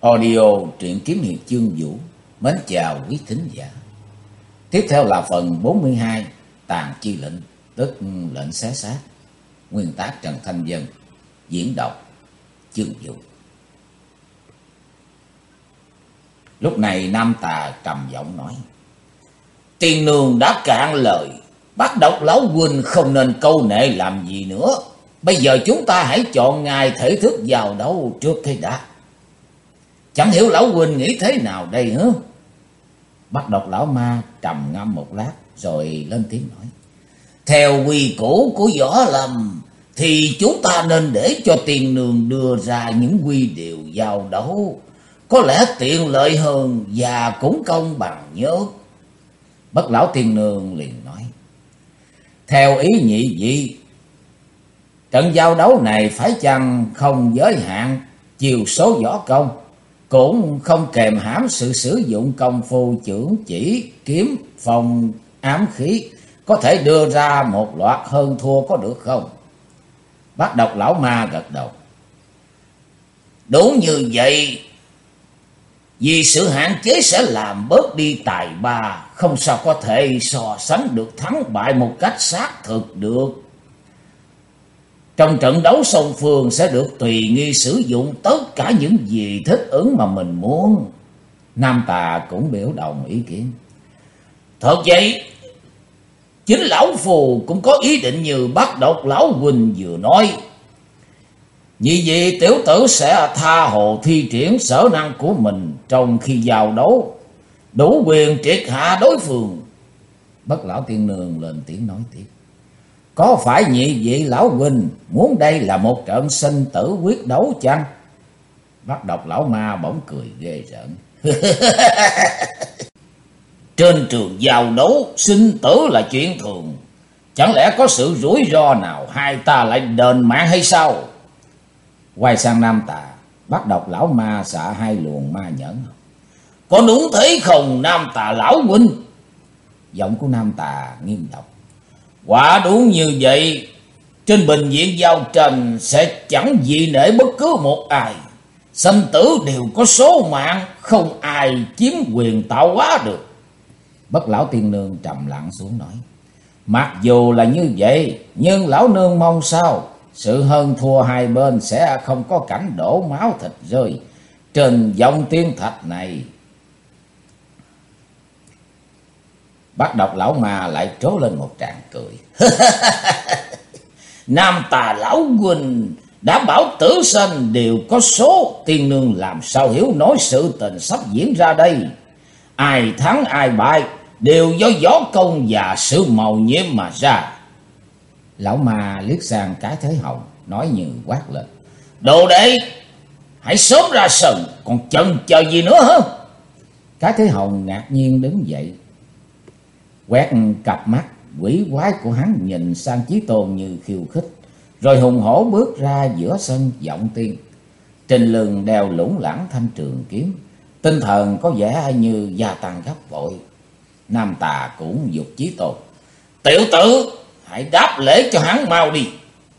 Audio truyện kiếm hiệp chương vũ. Mến chào quý thính giả. Tiếp theo là phần 42 Tàn chi lệnh, tức lệnh xé xác. Nguyên tác Trần Thanh Vân, diễn đọc chương vũ. Lúc này Nam Tà trầm giọng nói: Tiên nương đã cạn lời, bắt độc lão huynh không nên câu nệ làm gì nữa. Bây giờ chúng ta hãy chọn ngày thể thức vào đấu trước cái đã. Chẳng hiểu lão huynh nghĩ thế nào đây hả? Bắt độc lão ma trầm ngâm một lát rồi lên tiếng nói: Theo quy củ của võ lâm thì chúng ta nên để cho tiên nương đưa ra những quy điều giao đấu, có lẽ tiện lợi hơn và cũng công bằng nhất. Bất lão tiên nương liền nói: Theo ý nhị vị, trận giao đấu này phải chăng không giới hạn chiều số võ công, cũng không kèm hãm sự sử dụng công phu chưởng chỉ, kiếm, phong, ám khí, có thể đưa ra một loạt hơn thua có được không? Bác độc lão ma gật đầu: Đúng như vậy, vì sự hạn chế sẽ làm bớt đi tài ba, không sao có thể so sánh được thắng bại một cách xác thực được. Trong trận đấu song phương sẽ được tùy nghi sử dụng tất cả những gì thích ứng mà mình muốn. Nam Tà cũng biểu đồng ý kiến: Thật vậy, chính lão phù cũng có ý định như bắt độc lão huynh vừa nói. Vì vậy tiểu tử sẽ tha hồ thi triển sở năng của mình trong khi giao đấu, đủ quyền triệt hạ đối phương. Bất lão tiên nương lên tiếng nói tiếp: Có phải nhị vị lão huynh muốn đây là một trận sinh tử quyết đấu chăng? Bắt độc lão ma bỗng cười ghê rợn: Trên trường giao đấu, sinh tử là chuyện thường, chẳng lẽ có sự rủi ro nào hai ta lại đền mạng hay sao? Quay sang Nam Tà, bắt độc lão ma xạ hai luồng ma nhẫn: Có đúng thế không Nam Tà lão huynh? Giọng của Nam Tà nghiêm độc: Quả đúng như vậy, trên bình diện giao tranh sẽ chẳng dị nể bất cứ một ai. Sinh tử đều có số mạng, không ai chiếm quyền tạo hóa được. Bất lão tiên nương trầm lặng xuống nói: Mặc dù là như vậy, nhưng lão nương mong sao sự hơn thua hai bên sẽ không có cảnh đổ máu thịt rơi trên dòng tiên thạch này. Bắt độc lão ma lại trố lên một tràng cười: Nam Tà lão huynh đã bảo tử sanh đều có số, tiên nương làm sao hiểu nổi sự tình sắp diễn ra đây. Ai thắng ai bại đều do võ công và sự màu nhiệm mà ra. Lão ma liếc sang Cái Thế Hồng, nói như quát lên: Đồ đệ, hãy sớm ra sân, còn chần chờ gì nữa hả? Cái Thế Hồng ngạc nhiên đứng dậy, quét cặp mắt quỷ quái của hắn nhìn sang Chí Tôn như khiêu khích, rồi hùng hổ bước ra giữa sân giọng tiên. Trên lưng đeo lủng lẳng thanh trường kiếm, tinh thần có vẻ như gia tăng gấp bội. Nam Tà cũng giục Chí Tôn: Tiểu tử, hãy đáp lễ cho hắn mau đi.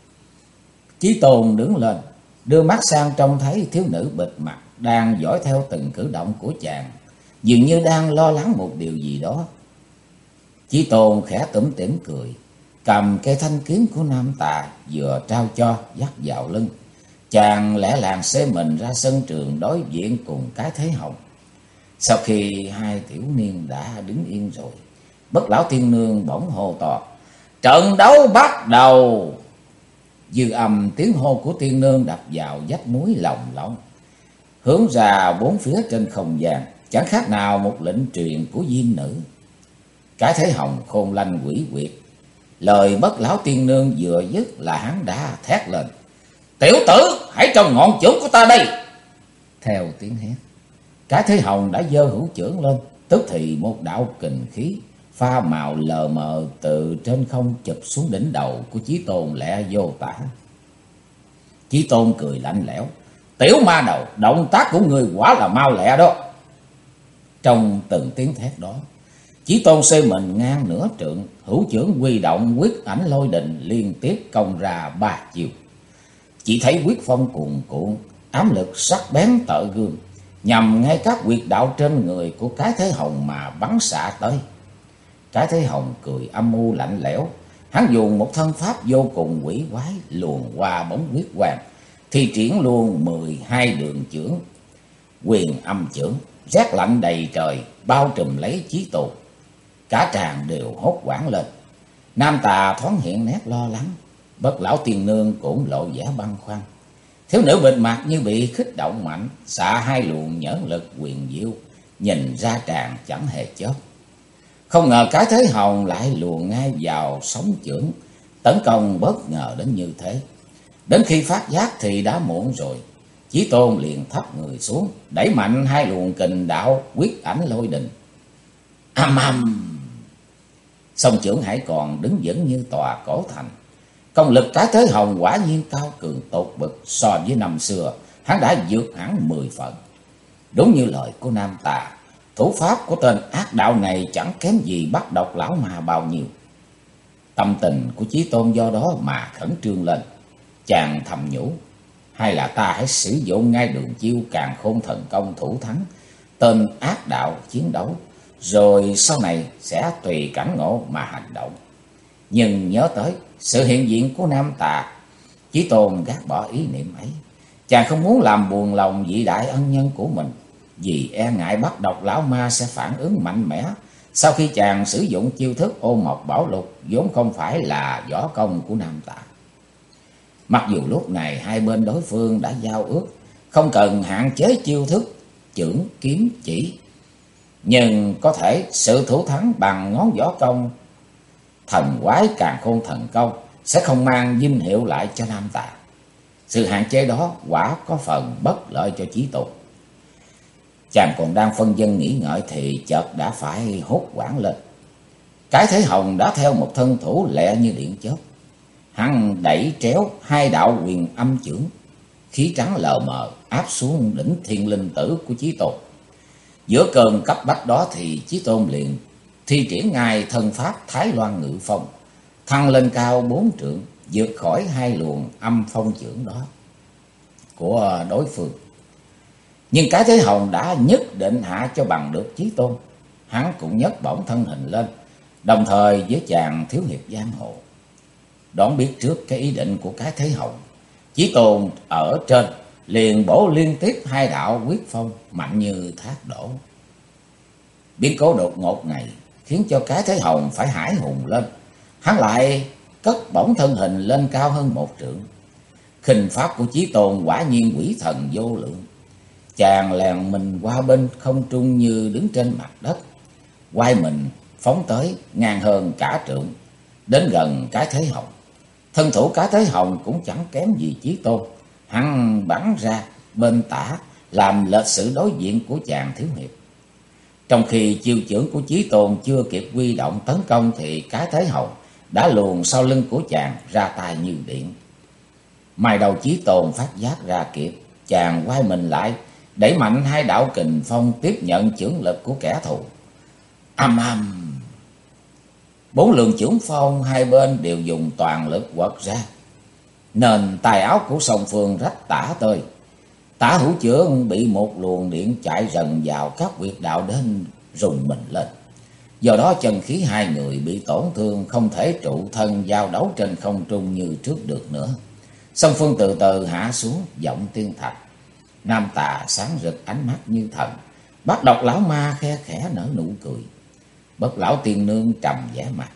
Chí Tôn đứng lên, đưa mắt sang trông thấy thiếu nữ bịt mặt đang dõi theo từng cử động của chàng, dường như đang lo lắng một điều gì đó. Chí Tôn khẽ tủm tỉm cười, cầm cây thanh kiếm của Nam Tà vừa trao cho dắt vào lưng. Chàng lẻ làng xê mình ra sân trường đối diện cùng Cái Thế Hồng. Sau khi hai tiểu niên đã đứng yên rồi, Bất lão tiên nương bỗng hô to: Trận đấu bắt đầu! Dư âm tiếng hô của tiên nương đập vào vách núi lồng lộng, hướng ra bốn phía trên không gian, chẳng khác nào một lệnh truyền của diên nữ. Cái Thế Hồng khôn lanh quỷ quyệt, lời Bất lão tiên nương vừa dứt là hắn đã thét lên: Tiểu tử, hãy trồng ngọn chưởng của ta đây! Theo tiếng hét, Cái Thế Hồng đã giơ hữu chưởng lên, tức thì một đạo kình khí pha màu lờ mờ từ trên không chụp xuống đỉnh đầu của Chí Tôn lẹ vô tả. Chí Tôn cười lạnh lẽo: Tiểu ma đầu, động tác của người quả là mau lẹ đó. Trong từng tiếng thét đó, Chí Tôn xê mình ngang nửa trượng, hữu chưởng huy động quyết ảnh lôi đình liên tiếp công ra 3 chiều. Chỉ thấy quyết phong cuồn cuộn, ám lực sắc bén tợ gương, nhằm ngay các huyệt đạo trên người của Cái Thế Hồng mà bắn xạ tới. Cái Thế Hồng cười âm u lạnh lẽo, hắn dùng một thân pháp vô cùng quỷ quái luồn qua bóng huyết quang, thi triển luôn 12 đường chưởng, quyền âm chưởng, rét lạnh đầy trời bao trùm lấy Chí Tôn. Cả tràng đều hốt hoảng lên. Nam Tà thoáng hiện nét lo lắng, Bất Lão Tiên Nương cũng lộ vẻ băn khoăn. Thiếu nữ bịt mặt như bị khích động mạnh, xạ hai luồng nhẫn lực quyền diệu, nhìn ra tràng chẳng hề chớp. Không ngờ Cái Thế Hồng lại luồn ngay vào sóng chưởng, tấn công bất ngờ đến như thế. Đến khi phát giác thì đã muộn rồi. Chí Tôn liền thấp người xuống, đẩy mạnh hai luồng kình đạo quyết ảnh lôi đình. Âm âm, song chưởng hãy còn đứng vững như tòa cổ thành. Công lực Cái Thế Hồng quả nhiên cao cường tột bậc, so với năm xưa hắn đã vượt hẳn 10 phần. Đúng như lời của Nam Tà, thủ pháp của tên ác đạo này chẳng kém gì bắt độc lão mà bao nhiêu. Tâm tình của Chí Tôn do đó mà khẩn trương lên. Chàng thầm nhủ, hay là ta hãy sử dụng ngay đường chiêu Càn Khôn Thần Công thủ thắng tên ác đạo chiến đấu, rồi sau này sẽ tùy cảnh ngộ mà hành động. Nhưng nhớ tới sự hiện diện của Nam Tà, Chí Tôn gác bỏ ý niệm ấy. Chàng không muốn làm buồn lòng vị đại ân nhân của mình, vì e ngại bắt độc lão ma sẽ phản ứng mạnh mẽ sau khi chàng sử dụng chiêu thức Ô Mộc Bảo Lục, vốn không phải là võ công của Nam Tà. Mặc dù lúc này hai bên đối phương đã giao ước không cần hạn chế chiêu thức chưởng kiếm chỉ, nhưng có thể sự thủ thắng bằng ngón võ công thần quái Càn Khôn Thần Công sẽ không mang vinh hiệu lại cho Nam Tà. Sự hạn chế đó quả có phần bất lợi cho Chí Tôn. Chàng còn đang phân vân nghĩ ngợi thì chợt đã phải hốt hoảng lên. Cái Thế Hồng đã theo một thân thủ lẹ như điện chớp. Hắn đẩy tréo hai đạo quyền âm chưởng, khí trắng lờ mờ áp xuống đỉnh Thiên Linh Tử của Chí Tôn. Giữa cơn cấp bách đó thì Chí Tôn liền thi triển ngay thân pháp Thái Loan Ngự Phong, thăng lên cao 4 trượng, vượt khỏi hai luồng âm phong chưởng đó của đối phương. Nhưng Cái Thế Hồng đã nhất định hạ cho bằng được Chí Tôn. Hắn cũng nhấc bổng thân hình lên, đồng thời với chàng thiếu hiệp giang hồ. Đoán biết trước cái ý định của Cái Thế Hồng, Chí Tôn ở trên liền bổ liên tiếp hai đạo quyết phong mạnh như thác đổ. Biến cố đột ngột này khiến cho Cái Thế Hồng phải hãi hùng lên. Hắn lại cất bổng thân hình lên cao hơn 1 trượng. Khinh pháp của Chí Tôn quả nhiên quỷ thần vô lượng. Chàng lèn mình qua bên không trung như đứng trên mặt đất, quay mình phóng tới ngang hơn cả trượng, đến gần Cái Thế Hồng. Thân thủ Cái Thế Hồng cũng chẳng kém gì Chí Tôn. Hắn bắn ra bên tả làm lệch sự đối diện của chàng thiếu hiệp. Trong khi chiêu chưởng của Chí Tôn chưa kịp huy động tấn công thì Cái Thế Hồng đã luồn sau lưng của chàng ra tay như điện. Mai đầu Chí Tôn phát giác ra kịp, chàng quay mình lại, đẩy mạnh hai đạo kình phong tiếp nhận chưởng lực của kẻ thù. Âm âm, 4 luồng chưởng phong hai bên đều dùng toàn lực quật ra, nên tài áo của song phương rách tả tơi. Tả hữu chưởng bị một luồng điện chạy rần vào các huyệt đạo đến rùng mình lên. Do đó chân khí hai người bị tổn thương, không thể trụ thân giao đấu trên không trung như trước được nữa. Song phương từ từ hạ xuống giọng tiên thạch. Nam Tà sáng rực ánh mắt như thần, bắt độc lão ma khe khẽ nở nụ cười. Bất Lão Tiên Nương trầm vẻ mặt.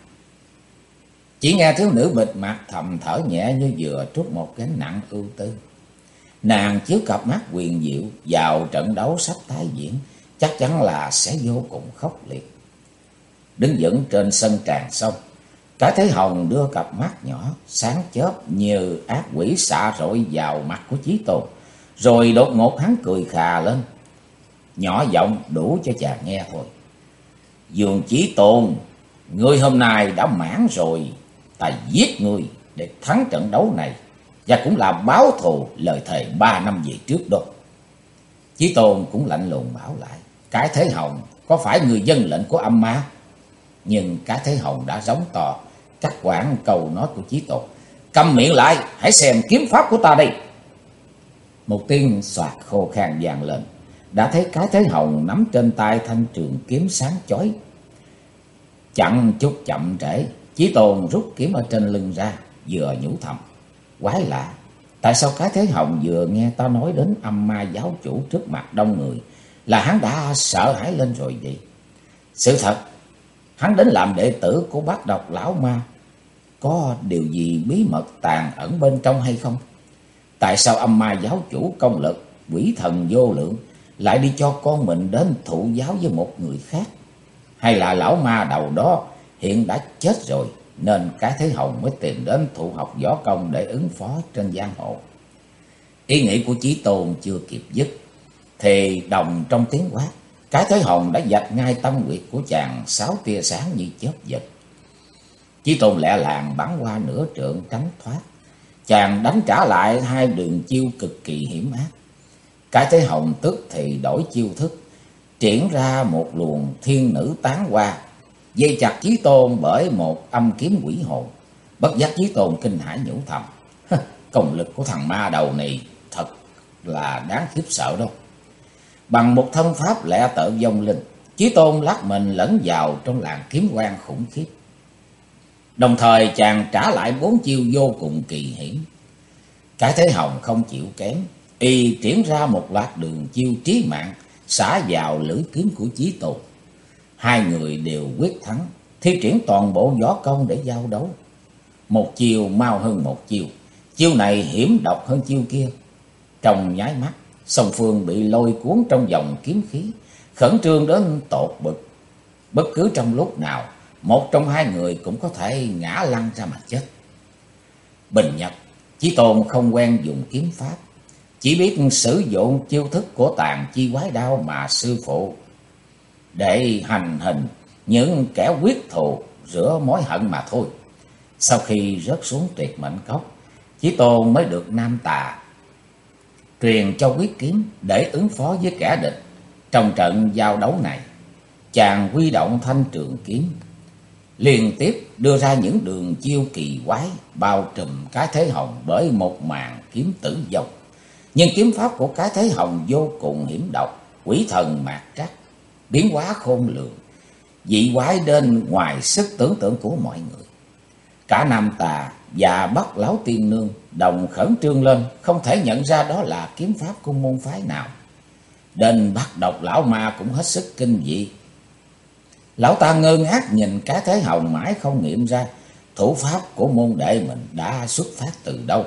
Chỉ nghe thiếu nữ bịt mặt thầm thở nhẹ như vừa trút một gánh nặng ưu tư. Nàng chiếu cặp mắt huyền diệu vào trận đấu sắp tái diễn, chắc chắn là sẽ vô cùng khốc liệt. Đứng vững trên sân tràn sông, Cái Thế Hồng đưa cặp mắt nhỏ sáng chớp như ác quỷ xạ rọi vào mặt của Chí Tôn, rồi đột ngột hắn cười khà lên, nhỏ giọng đủ cho chàng nghe thôi. Dương Chí Tôn, ngươi hôm nay đã mãn rồi, ta giết ngươi để thắng trận đấu này, và cũng là báo thù lời thề 3 năm về trước đó. Chí Tôn cũng lạnh lùng bảo lại, Cái Thế Hồng, có phải người dân lệnh của âm ma? Nhưng Cái Thế Hồng đã giống to, cắt quãng câu nói của Chí Tôn. Câm miệng lại, hãy xem kiếm pháp của ta đây. Một tiếng xoạt khô khan vang lên. đã thấy cái thế hồng nắm trên tay thanh trường kiếm sáng chói. Chẳng chút chậm trễ, Chí Tôn rút kiếm ở trên lưng ra, vừa nhủ thầm: quái lạ, tại sao cái thế hồng vừa nghe ta nói đến âm ma giáo chủ trước mặt đông người là hắn đã sợ hãi lên rồi vậy? Sự thật, hắn đến làm đệ tử của bát độc lão ma, có điều gì bí mật tàn ẩn bên trong hay không? Tại sao âm ma giáo chủ công lực quỷ thần vô lượng lại đi cho con mình đến thụ giáo với một người khác? Hay là lão ma đầu đó hiện đã chết rồi, nên cái thế hồng mới tìm đến thụ học võ công để ứng phó trên giang hồ? Ý nghĩ của Chí Tôn chưa kịp dứt thì đồng trong tiếng quát, cái thế hồng đã vạch ngay tâm huyệt của chàng 6 tia sáng như chớp giật. Chí Tôn lẹ làng bắn qua nửa trượng tránh thoát. Chàng đánh trả lại 2 đường chiêu cực kỳ hiểm ác. Cái thế hồng tức thì đổi chiêu thức, triển ra một luồng thiên nữ tán hoa, dây chặt Chí Tôn bởi một âm kiếm quỷ hồn. Bất giác Chí Tôn kinh hãi nhủ thầm: công lực của thằng ma đầu này thật là đáng khiếp sợ đâu. Bằng một thân pháp lẹ tợ vong linh, Chí Tôn lắc mình lẫn vào trong làn kiếm quang khủng khiếp. Đồng thời chàng trả lại 4 chiêu vô cùng kỳ hiểm. Cái thế hồng không chịu kém, y triển ra một loạt đường chiêu trí mạng xả vào lưỡi kiếm của Chí Tôn. Hai người đều quyết thắng, thi triển toàn bộ võ công để giao đấu. Một chiêu mau hơn một chiêu, chiêu này hiểm độc hơn chiêu kia. Trong nháy mắt, song phương bị lôi cuốn trong dòng kiếm khí, khẩn trương đến tột bực. Bất cứ trong lúc nào, một trong hai người cũng có thể ngã lăn ra mà chết. Bình Nhật, Chí Tôn không quen dùng kiếm pháp, chỉ biết sử dụng chiêu thức của Tàn Chi Quái Đao mà sư phụ, để hành hình những kẻ quyết thù rửa mối hận mà thôi. Sau khi rớt xuống tuyệt mệnh cốc, Chí Tôn mới được Nam Tà truyền cho quyết kiếm để ứng phó với kẻ địch. Trong trận giao đấu này, chàng huy động thanh trường kiếm, liên tiếp đưa ra những đường chiêu kỳ quái, bao trùm cái thế hồng bởi một màn kiếm tử vong. Nhưng kiếm pháp của cái thế hồng vô cùng hiểm độc, quỷ thần mạt trắc, biến hóa khôn lường, dị quái đến ngoài sức tưởng tượng của mọi người. Cả Nam Tà và Bắc Lão Tiên Nương đồng khẩn trương lên, không thể nhận ra đó là kiếm pháp của môn phái nào. Đến Bắc Độc lão ma cũng hết sức kinh dị. Lão ta ngơ ngác nhìn cái thế hồng mãi không nghiệm ra thủ pháp của môn đệ mình đã xuất phát từ đâu.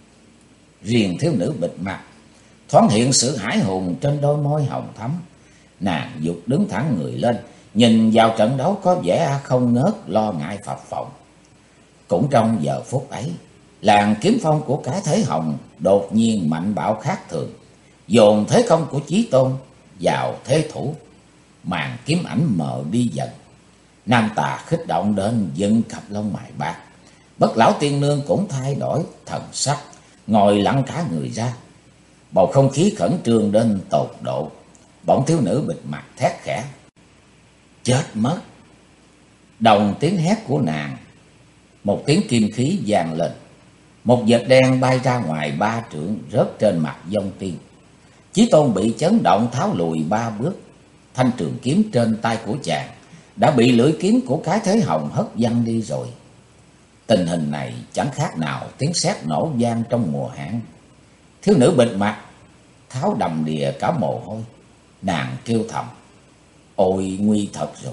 Riêng thiếu nữ bịt mặt thoáng hiện sự hãi hùng trên đôi môi hồng thắm. Nàng giục đứng thẳng người lên, nhìn vào trận đấu có vẻ không ngớt lo ngại phập phồng. Cũng trong giờ phút ấy, làn kiếm phong của cái thế hồng đột nhiên mạnh bạo khác thường, dồn thế công của Chí Tôn vào thế thủ. Màn kiếm ảnh mờ đi dần. Nam Tà khích động đến dựng cặp lông mày bạc. Bất Lão Tiên Nương cũng thay đổi thần sắc, ngồi lặng cả người ra. Bầu không khí khẩn trương đến tột độ. Bỗng thiếu nữ bịt mặt thét khẽ: chết mất! Đồng tiếng hét của nàng, một tiếng kim khí vang lên. Một vệt đen bay ra ngoài 3 trượng, rớt trên mặt Vong Tiên. Chí Tôn bị chấn động tháo lùi 3 bước. Thanh trường kiếm trên tay của chàng đã bị lưỡi kiếm của cái thế hồng hất văng đi rồi. Tình hình này chẳng khác nào tiếng sét nổ vang trong mùa hạn. Thiếu nữ bịt mặt tháo đầm đìa cả mồ hôi. Nàng kêu thầm: ôi nguy thật rồi!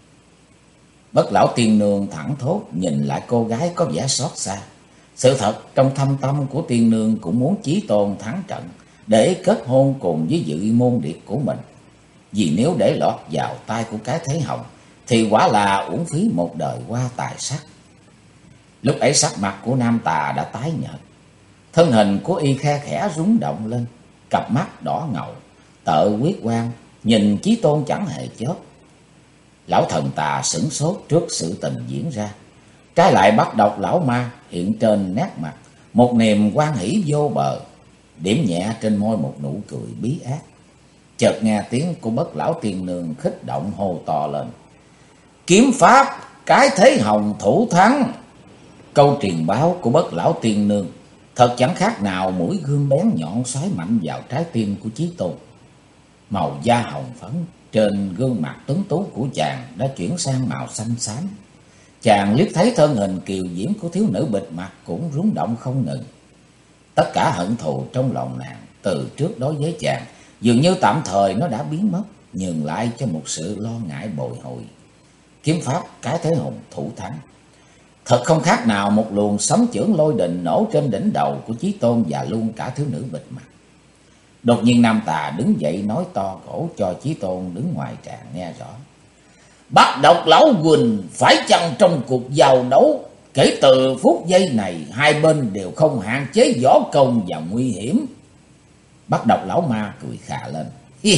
Bất Lão Tiên Nương thẳng thốt nhìn lại cô gái có vẻ xót xa. Sự thật trong thâm tâm của Tiên Nương cũng muốn Chí Tôn thắng trận để kết hôn cùng với Dự Môn Điệp của mình. Vì nếu để lọt vào tay của cái thế hồng thì quả là uổng phí một đời qua tài sắc. Lúc ấy sắc mặt của Nam Tà đã tái nhợt, thân hình của y khe khẽ rúng động lên, cặp mắt đỏ ngầu tợ quyết quang nhìn Chí Tôn chẳng hề chớp. Lão thần Tà sửng sốt trước sự tình diễn ra. Trái lại Bắc Độc lão ma hiện trên nét mặt một niềm hoan hỷ vô bờ, điểm nhẹ trên môi một nụ cười bí ác. Chợt nghe tiếng của Bất Lão Tiên Nương khích động hô to lên: kiếm pháp cái thế hồng thủ thắng! Câu truyền báo của Bất Lão Tiên Nương thật chẳng khác nào mũi gươm bén nhọn xoáy mạnh vào trái tim của Chí Tôn. Màu da hồng phấn trên gương mặt tuấn tú của chàng đã chuyển sang màu xanh xám. Chàng liếc thấy thân hình kiều diễm của thiếu nữ bịt mặt cũng rung động không ngừng. Tất cả hận thù trong lòng nàng từ trước đối với chàng dường như tạm thời nó đã biến mất, nhường lại cho một sự lo ngại bồi hồi. Kiếm pháp Cái Thế Hùng thủ thắng. Thật không khác nào một luồng sấm chưởng lôi đình nổ trên đỉnh đầu của Chí Tôn và luôn cả thiếu nữ bịt mặt. Đột nhiên Nam Tà đứng dậy nói to cổ cho Chí Tôn đứng ngoài tràng nghe rõ. Bắt độc lão Quỳnh, phải chăng trong cuộc giao đấu, kể từ phút giây này hai bên đều không hạn chế võ công và nguy hiểm? Bắt độc lão ma cười khà lên.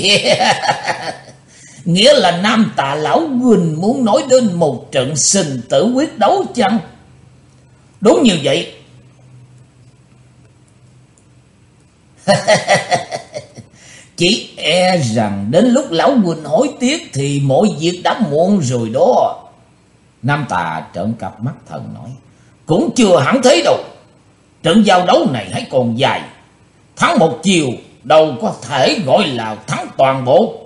Nghĩa là Nam Tà lão Quỳnh muốn nói đến một trận sinh tử quyết đấu chăng? Đúng như vậy. Chỉ e rằng đến lúc lão Quỳnh hối tiếc thì mọi việc đã muộn rồi đó. Nam Tà trợn cặp mắt thần nói. Cũng chưa hẳn thế đâu. Trận giao đấu này hãy còn dài. Thắng một chiều đâu có thể gọi là thắng toàn bộ.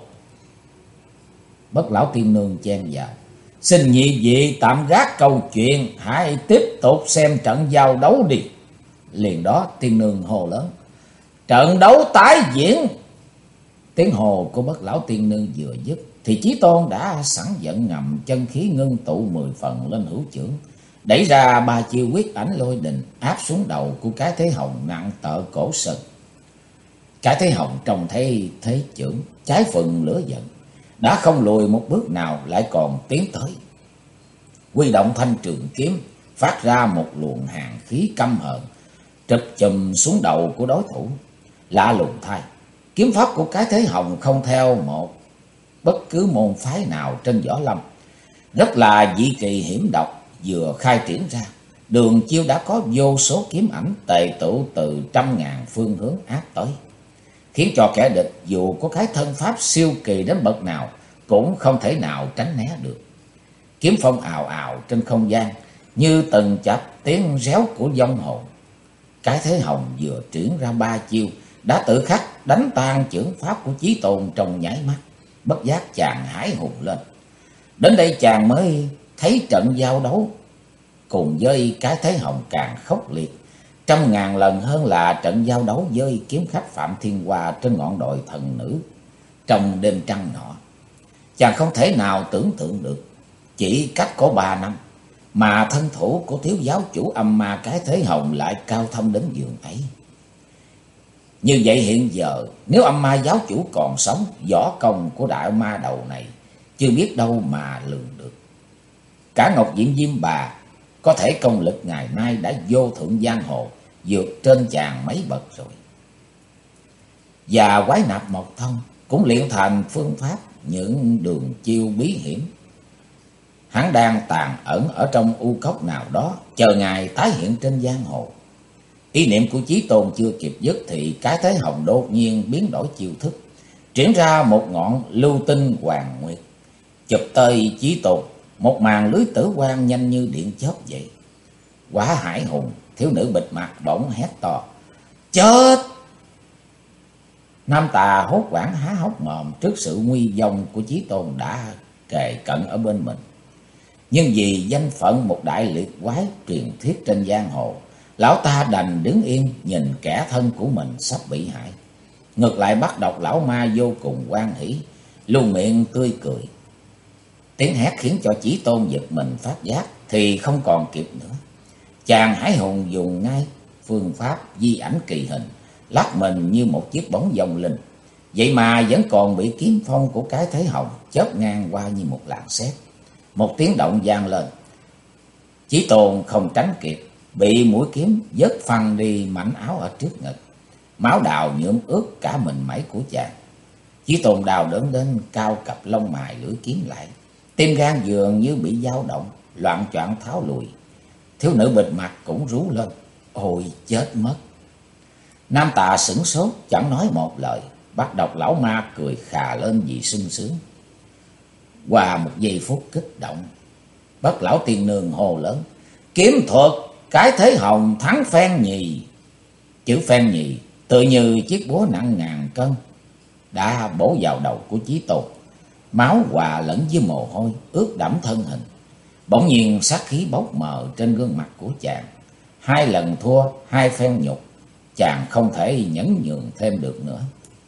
Bất Lão Tiên Nương chen vào. Xin nhị vị tạm gác câu chuyện, hãy tiếp tục xem trận giao đấu đi. Liền đó Tiên Nương hô lớn. Trận đấu tái diễn. Tiếng hồ của Bất Lão Tiên Nương vừa dứt thì Chí Tôn đã sẵn giận ngầm chân khí ngưng tụ 10 phần lên hữu chưởng, đẩy ra 3 chiêu quyết ảnh lôi đình áp xuống đầu của Cái Thế Hồng nặng tợ cổ sừng. Cái Thế Hồng trông thấy thế chưởng trái phần lửa giận, đã không lùi một bước nào lại còn tiến tới. Huy động thanh trường kiếm phát ra một luồng hàn khí căm hờn trực chùm xuống đầu của đối thủ. Lạ lùng thay, kiếm pháp của Cái Thế Hồng không theo một bất cứ môn phái nào trên võ lâm, rất là dị kỳ hiểm độc. Vừa khai triển ra, đường chiêu đã có vô số kiếm ảnh tề tụ từ trăm ngàn phương hướng áp tới, khiến cho kẻ địch dù có cái thân pháp siêu kỳ đến bậc nào cũng không thể nào tránh né được. Kiếm phong ào ào trên không gian như từng chập tiếng réo của vong hồn. Cái Thế Hồng vừa triển ra 3 chiêu đã tự khắc đánh tan chưởng pháp của Chí Tôn trong nháy mắt. Bất giác chàng hãi hùng lên. Đến đây chàng mới thấy trận giao đấu cùng với Cái Thế Hồng càng khốc liệt 100.000 lần hơn là trận giao đấu với kiếm khách Phạm Thiên Hoa trên ngọn đồi thần nữ trong đêm trăng nọ. Chàng không thể nào tưởng tượng được, chỉ cách có 3 năm mà thân thủ của thiếu giáo chủ âm ma Cái Thế Hồng lại cao thâm đến giường ấy. Như vậy hiện giờ nếu âm ma giáo chủ còn sống, võ công của đại ma đầu này chưa biết đâu mà lường được. Cả Ngọc Diện Diêm Bà có thể công lực ngày nay đã vô thượng giang hồ, vượt trên chàng mấy bậc rồi. Và Quái Nạp Mộc Thông cũng luyện thành phương pháp những đường chiêu bí hiểm. Hắn đang tàn ẩn ở trong u cốc nào đó, chờ ngày tái hiện trên giang hồ. Ý niệm của Chí Tôn chưa kịp dứt thì Cái Thế Hồng đột nhiên biến đổi chiêu thức, triển ra một ngọn lưu tinh hoàng nguyệt, chụp tới Chí Tôn. Một màn lưới tử quang nhanh như điện chớp vậy. Quá hải hùng, thiếu nữ bịt mặt bỗng hét to. Chết! Nam Tà hốt hoảng há hốc mồm trước sự nguy vong của Chí Tôn đã kề cận ở bên mình. Nhưng vì danh phận một đại liệt quái truyền thuyết trên giang hồ, lão ta đành đứng yên nhìn kẻ thân của mình sắp bị hại. Ngược lại Bắt Độc lão ma vô cùng hoan hỉ, luôn miệng tươi cười. Tiếng hét khiến cho Chí Tôn giật mình phát giác thì không còn kịp nữa. Chàng hải hùng dùng ngay phương pháp di ảnh kỳ hình, lắc mình như một chiếc bóng vòng linh. Vậy mà vẫn còn bị kiếm phong của Cái Thế Hồng chớp ngang qua như một làn sét. Một tiếng động vang lên. Chí Tôn không tránh kịp, bị mũi kiếm vớt phăng đi mảnh áo ở trước ngực. Máu đào nhuộm ướt cả mình mẩy của chàng. Chí Tôn đau đớn đến cao cặp lông mày lưỡi kiếm lại. Tim gan dường như bị dao động, loạng choạng tháo lùi. Thiếu nữ bịt mặt cũng rú lên. Ôi chết mất! Nam Tà sửng sốt chẳng nói một lời. Bắt Độc lão ma cười khà lên vì sung sướng. Qua một giây phút kích động, Bất Lão Tiên Nương hô lớn. Kiếm thuật Cái Thế Hồng thắng Phen Nhì. Chữ Phen Nhì tự như chiếc búa nặng ngàn cân, đã bổ vào đầu của Chí Tôn. Máu hòa lẫn với mồ hôi ướt đẫm thân hình. Bỗng nhiên sát khí bốc mờ trên gương mặt của chàng. 2 lần thua, 2 phen nhục, chàng không thể nhẫn nhường thêm được nữa.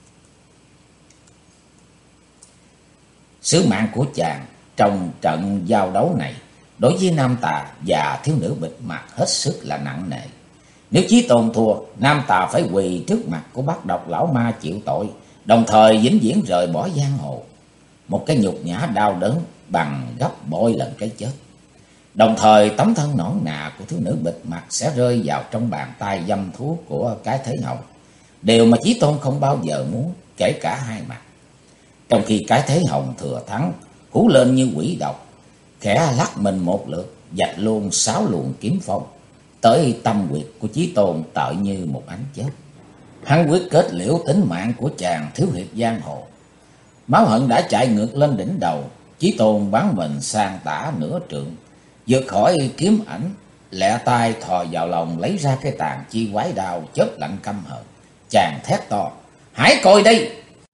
Sứ mạng của chàng trong trận giao đấu này đối với nam tà và thiếu nữ bịt mặt hết sức là nặng nề. Nếu Chí Tôn thua, nam tà phải quỳ trước mặt của Bát Độc lão ma chịu tội, đồng thời vĩnh viễn rời bỏ giang hồ. Một cái nhục nhã đau đớn bằng gấp bội lần cái chết. Đồng thời tấm thân nõn nà của thiếu nữ bịt mặt sẽ rơi vào trong bàn tay dâm thú của Cái Thế Hồng. Điều mà Chí Tôn không bao giờ muốn, kể cả hai mặt. Trong khi Cái Thế Hồng thừa thắng, hú lên như quỷ độc, khẽ lắc mình một lượt, vạch luôn 6 luồng kiếm phong tới tâm huyệt của Chí Tôn tợi như một ánh chớp. Hắn quyết kết liễu tính mạng của chàng thiếu hiệp giang hồ. Máu hận đã chạy ngược lên đỉnh đầu, Chí Tôn bắn mình sang tả nửa trượng, vượt khỏi kiếm ảnh, lẹ tay thò vào lòng lấy ra cái tàn chi quái đao chớp lạnh căm hờn. Chàng thét to: "Hãy coi đây!"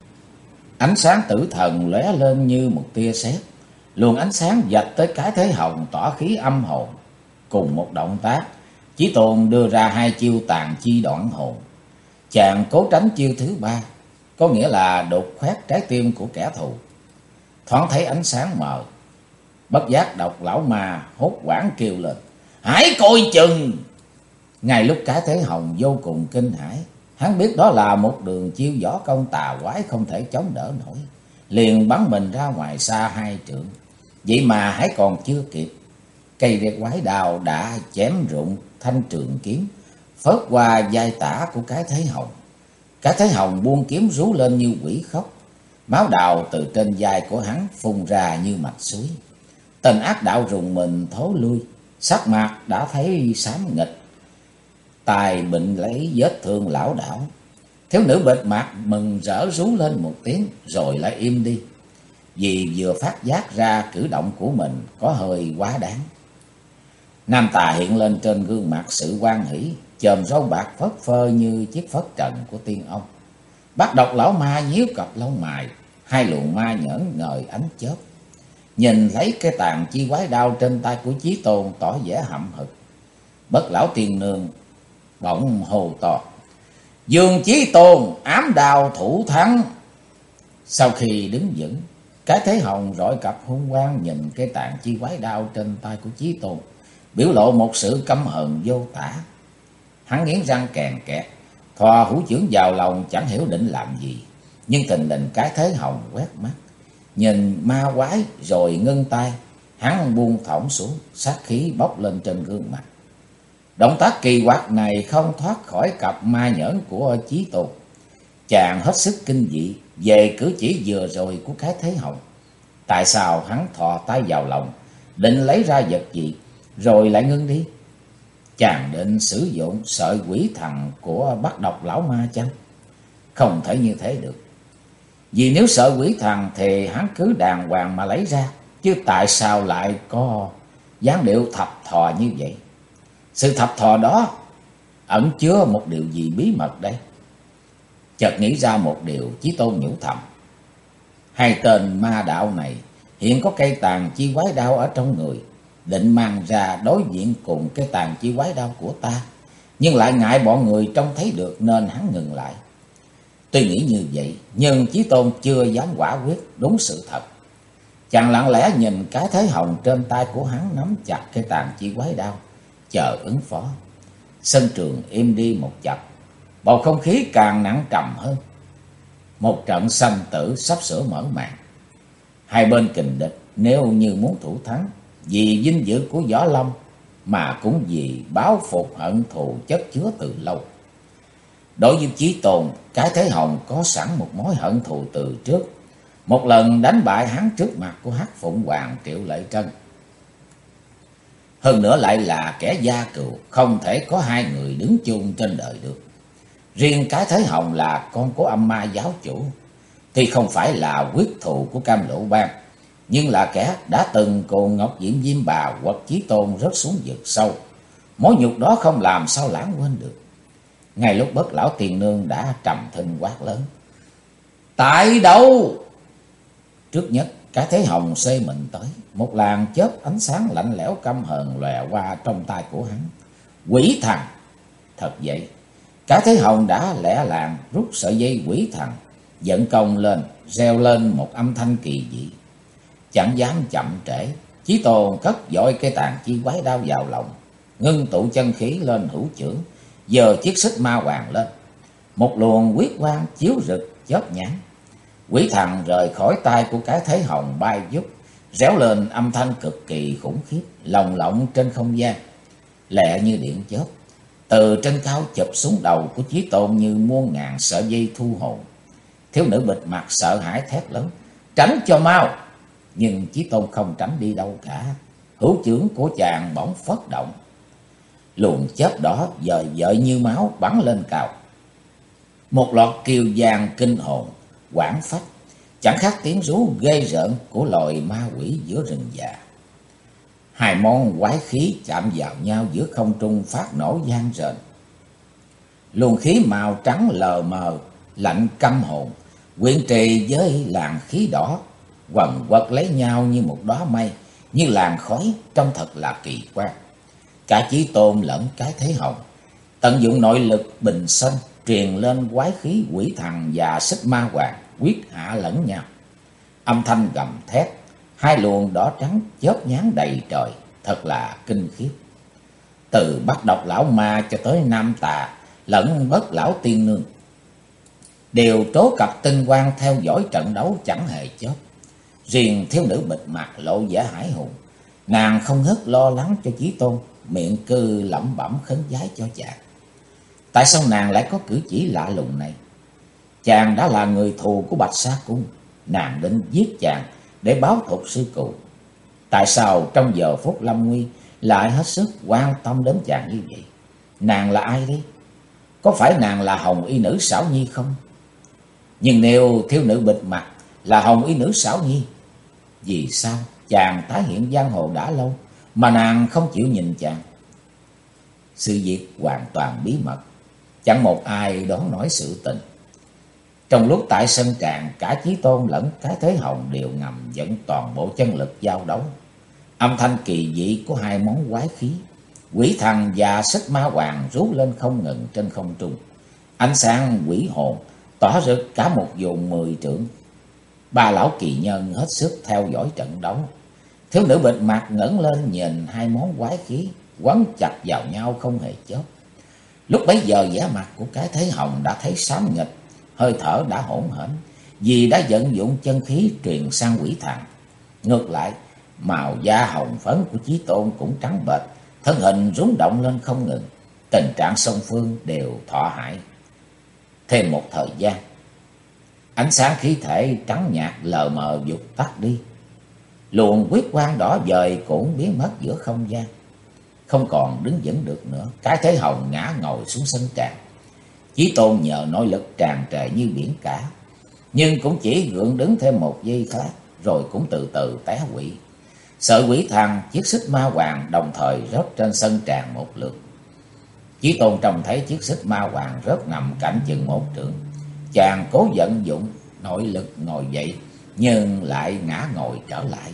Ánh sáng tử thần lóe lên như một tia sét, luồng ánh sáng vạch tới Cái Thế Hồng tỏa khí âm hồn. Cùng một động tác, Chí Tôn đưa ra 2 chiêu tàn chi đoạn hồn. Chàng cố tránh chiêu thứ 3, có nghĩa là đột khoét trái tim của kẻ thù. Thoáng thấy ánh sáng mờ, bất giác Độc lão ma hốt hoảng kêu lên: "Hãy coi chừng!" Ngay lúc Cái Thế Hồng vô cùng kinh hãi, hắn biết đó là một đường chiêu võ công tà quái không thể chống đỡ nổi, liền bắn mình ra ngoài xa 2 trượng. Vậy mà hãy còn chưa kịp, cây rễ quái đào đã chém rụng thanh trường kiếm, phớt qua vai tả của Cái Thế Hồng. Cái Thế Hồng buông kiếm rú lên như quỷ khóc, máu đào từ trên vai của hắn phun ra như mạch suối. Tên ác đạo rùng mình thối lui, sắc mặt đã thấy xám nghịch, tài bệnh lấy vết thương lão đảo. Thiếu nữ bịt mặt mừng rỡ rú lên một tiếng rồi lại im đi, vì vừa phát giác ra cử động của mình có hơi quá đáng. Nam tà hiện lên trên gương mặt sự hoan hỷ, chòm râu bạc phất phơ như chiếc phất trần của tiên ông. Bát Độc lão ma nhíu cặp lông mày, 2 luồng ma nhẫn ngời ánh chớp. Nhìn thấy cái tàn chi quái đao trên tay của Chí Tôn tỏ vẻ hậm hực. Bất lão tiên nương bỗng hô to: "Dương Chí Tôn ám đao thủ thắng!" Sau khi đứng vững, Cái Thế Hồng rọi cặp hung quang nhìn cái tàn chi quái đao trên tay của Chí Tôn, biểu lộ một sự căm hờn vô tả. Hắn nghiến răng kèn kẹt, thò hữu chưởng vào lòng chẳng hiểu định làm gì. Nhưng thình lình Cái Thế Hồng quét mắt, nhìn ma quái rồi ngưng tay. Hắn buông thõng xuống, sát khí bốc lên trên gương mặt. Động tác kỳ quặc này không thoát khỏi cặp ma nhẫn của Chí Tôn. Chàng hết sức kinh dị về cử chỉ vừa rồi của Cái Thế Hồng. Tại sao hắn thò tay vào lòng, định lấy ra vật gì, rồi lại ngưng đi? Chàng định sử dụng sợi quỷ thần của Bát Độc lão ma chăng? Không thể như thế được. Vì nếu sợi quỷ thần thì hắn cứ đàng hoàng mà lấy ra, chứ tại sao lại có dáng điệu thập thò như vậy? Sự thập thò đó ẩn chứa một điều gì bí mật đây? Chợt nghĩ ra một điều, Chí Tôn nhủ thầm: 2 tên ma đạo này hiện có cây tàn chi quái đao ở trong người, định mang ra đối diện cùng cái tàn chi quái đao của ta, nhưng lại ngại bọn người trông thấy được nên hắn ngừng lại. Tuy nghĩ như vậy, nhưng Chí Tôn chưa dám quả quyết đúng sự thật. Chàng lặng lẽ nhìn Cái Thế Hồng trên tay của hắn nắm chặt cái tàn chi quái đao, chờ ứng phó. Sân trường im đi một chập, bầu không khí càng nặng trầm hơn. Một trận sanh tử sắp sửa mở màn. 2 bên kình địch nếu như muốn thủ thắng, vì vinh dự của Võ Lâm mà cũng vì báo phục hận thù chất chứa từ lâu. Đối với Chí Tôn, Cái Thế Hồng có sẵn một mối hận thù từ trước, một lần đánh bại hắn trước mặt của Hắc Phụng Hoàng Triệu Lệ Trân. Hơn nữa lại là kẻ gia cừu, không thể có 2 người đứng chung trên đời được. Riêng Cái Thế Hồng là con của âm ma giáo chủ, thì không phải là quyết thù của Cam Lộ Bang, nhưng là kẻ đã từng cùng Ngọc Diễm Diêm Bà hoặc Chí Tôn rớt xuống vực sâu. Mối nhục đó không làm sao lãng quên được. Ngay lúc Bất lão tiền nương đã trầm thinh quát lớn: Tại đâu? Trước nhất, Cái Thế Hồng xê mình tới. Một làn chớp ánh sáng lạnh lẽo căm hờn lòe qua trong tay của hắn. Quỷ thần! Thật vậy, Cái Thế Hồng đã lẻ làng rút sợi dây quỷ thần, dẫn công lên, reo lên một âm thanh kỳ dị. Chẳng dám chậm trễ, Chí Tôn cất dội cây tàn chi quái đao vào lòng, ngưng tụ chân khí lên hữu chưởng, giơ chiếc xích ma hoàng lên. Một luồng huyết quang chiếu rực chớp nhoáng. Quỷ thần rời khỏi tay của Cái Thế Hồng bay vút, réo lên âm thanh cực kỳ khủng khiếp, lồng lộng trên không gian, lẹ như điện chớp. Từ trên cao chụp xuống đầu của Chí Tôn như muôn ngàn sợi dây thu hồn. Thiếu nữ bịt mặt sợ hãi thét lớn: tránh cho mau! Nhưng Chí Tôn không tránh đi đâu cả. Hữu chưởng của chàng bỗng phất động, luồng chớp đỏ dời dợi như máu bắn lên cao. Một loạt kêu vang kinh hồn quảng phách, chẳng khác tiếng rú ghê rợn của loài ma quỷ giữa rừng già. Hai món quái khí chạm vào nhau giữa không trung phát nổ vang rền. Luồng khí màu trắng lờ mờ lạnh căm hồn quyện trì với làn khí đỏ, quần quật lấy nhau như một đóa mây, như làn khói, trông thật là kỳ quan. Cả Chí Tôn lẫn Cái Thế Hồng tận dụng nội lực bình sinh, truyền lên quái khí quỷ thần và xích ma hoàng, quyết hạ lẫn nhau. Âm thanh gầm thét, hai luồng đỏ trắng chớp nhoáng đầy trời, thật là kinh khiếp. Từ Bắc Độc lão ma cho tới Nam Tà lẫn Bất lão tiên nương đều trố cặp tinh quang theo dõi trận đấu chẳng hề chớp. Riêng thiếu nữ bịt mặt lộ vẻ hải hùng, nàng không ngớt lo lắng cho Chí Tôn, miệng cứ lẩm bẩm khấn vái cho chàng. Tại sao nàng lại có cử chỉ lạ lùng này? Chàng đã là người thù của Bạch Sa Cung, nàng định giết chàng để báo thù sư cụ. Tại sao trong giờ phút lâm nguy lại hết sức quan tâm đến chàng như vậy? Nàng là ai đấy? Có phải nàng là Hồng Y nữ Xảo Nhi không? Nhưng nếu thiếu nữ bịt mặt là Hồng Y nữ Xảo Nhi, vì sao chàng tái hiện giang hồ đã lâu mà nàng không chịu nhìn chàng? Sự việc hoàn toàn bí mật, chẳng một ai đoán nổi sự tình. Trong lúc tại sân tràng, cả Chí Tôn lẫn Cái Thế Hồng đều ngầm dẫn toàn bộ chân lực giao đấu. Âm thanh kỳ dị của hai món quái khí, quỷ thần và xích ma hoàng rú lên không ngừng trên không trung. Ánh sáng quỷ hồn tỏa rực cả một vùng 10 trượng. Ba lão kỳ nhân hết sức theo dõi trận đấu. Thiếu nữ bịt mặt ngẩng lên nhìn hai món quái khí quấn chặt vào nhau không hề chớp. Lúc bấy giờ vẻ mặt của Cái Thế Hồng đã thấy xám nghịch, hơi thở đã hỗn hển, vì đã vận dụng chân khí truyền sang quỷ thần. Ngược lại, màu da hồng phấn của Chí Tôn cũng trắng bệch, thân hình rúng động lên không ngừng. Tình trạng song phương đều thọ hại. Thêm một thời gian, ánh sáng khí thể trắng nhạt lờ mờ vụt tắt đi. Luồng huyết quang đỏ dời cũng biến mất giữa không gian. Không còn đứng vững được nữa, Cái Thế Hồng ngã ngồi xuống sân tràng. Chí Tôn nhờ nội lực tràn trề như biển cả, nhưng cũng chỉ gượng đứng thêm một giây khác, rồi cũng từ từ té quỵ. Sợi quỷ thần, chiếc xích ma hoàng đồng thời rớt trên sân tràng một lượt. Chí Tôn trông thấy chiếc xích ma hoàng rớt nằm cạnh chừng 1 trượng. Chàng cố vận dụng nội lực ngồi dậy, nhưng lại ngã ngồi trở lại.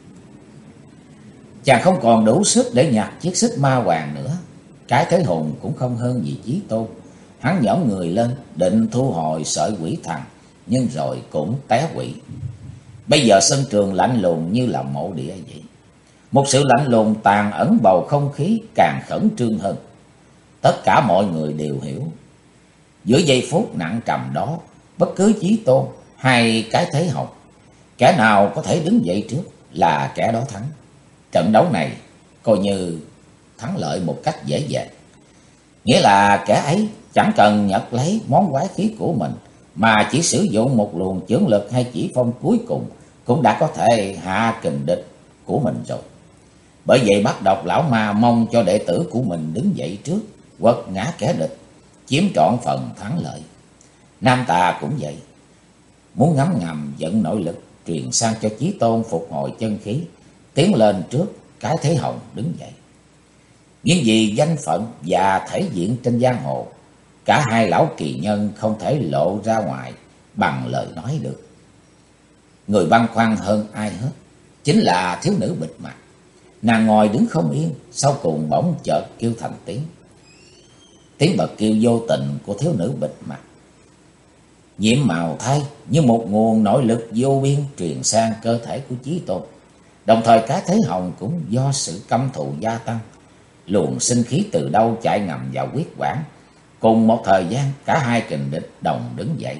Chàng không còn đủ sức để nhặt chiếc xích ma hoàng nữa. Cái Thế Hùng cũng không hơn gì Chí Tôn. Hắn nhõm người lên định thu hồi sợi quỷ thần, nhưng rồi cũng té quỵ. Bây giờ sân trường lạnh lùng như là mộ địa vậy. Một sự lạnh lùng tàn ẩn bầu không khí càng khẩn trương hơn. Tất cả mọi người đều hiểu, giữa giây phút nặng trầm đó, bất cứ Chí Tôn hay Cái Thế Hồng, kẻ nào có thể đứng dậy trước là kẻ đó thắng. Trận đấu này coi như thắng lợi một cách dễ dàng. Nghĩa là kẻ ấy chẳng cần nhặt lấy món quái khí của mình, mà chỉ sử dụng một luồng chưởng lực hay chỉ phong cuối cùng cũng đã có thể hạ kình địch của mình rồi. Bởi vậy Bắc Độc lão ma mong cho đệ tử của mình đứng dậy trước, quật ngã kẻ địch, chiếm trọn phần thắng lợi. Nam Tà cũng vậy, muốn ngấm ngầm dẫn nội lực truyền sang cho Chí Tôn phục hồi chân khí, tiến lên trước Cái Thế Hồng đứng dậy. Nhưng vì danh phận và thể diện trên giang hồ, cả hai lão kỳ nhân không thể lộ ra ngoài bằng lời nói được. Người băn khoăn hơn ai hết chính là thiếu nữ bịt mặt. Nàng ngồi đứng không yên, sau cùng bỗng chợt kêu thành tiếng. Tiếng bật kêu vô tình của thiếu nữ bịt mặt nhiễm màu thay như một nguồn nội lực vô biên truyền sang cơ thể của Chí Tôn. Đồng thời cái thế hồng cũng do sự căm thù gia tăng, luồng sinh khí từ đâu chạy ngầm vào huyết quản. Cùng một thời gian, cả hai kình địch đồng đứng dậy.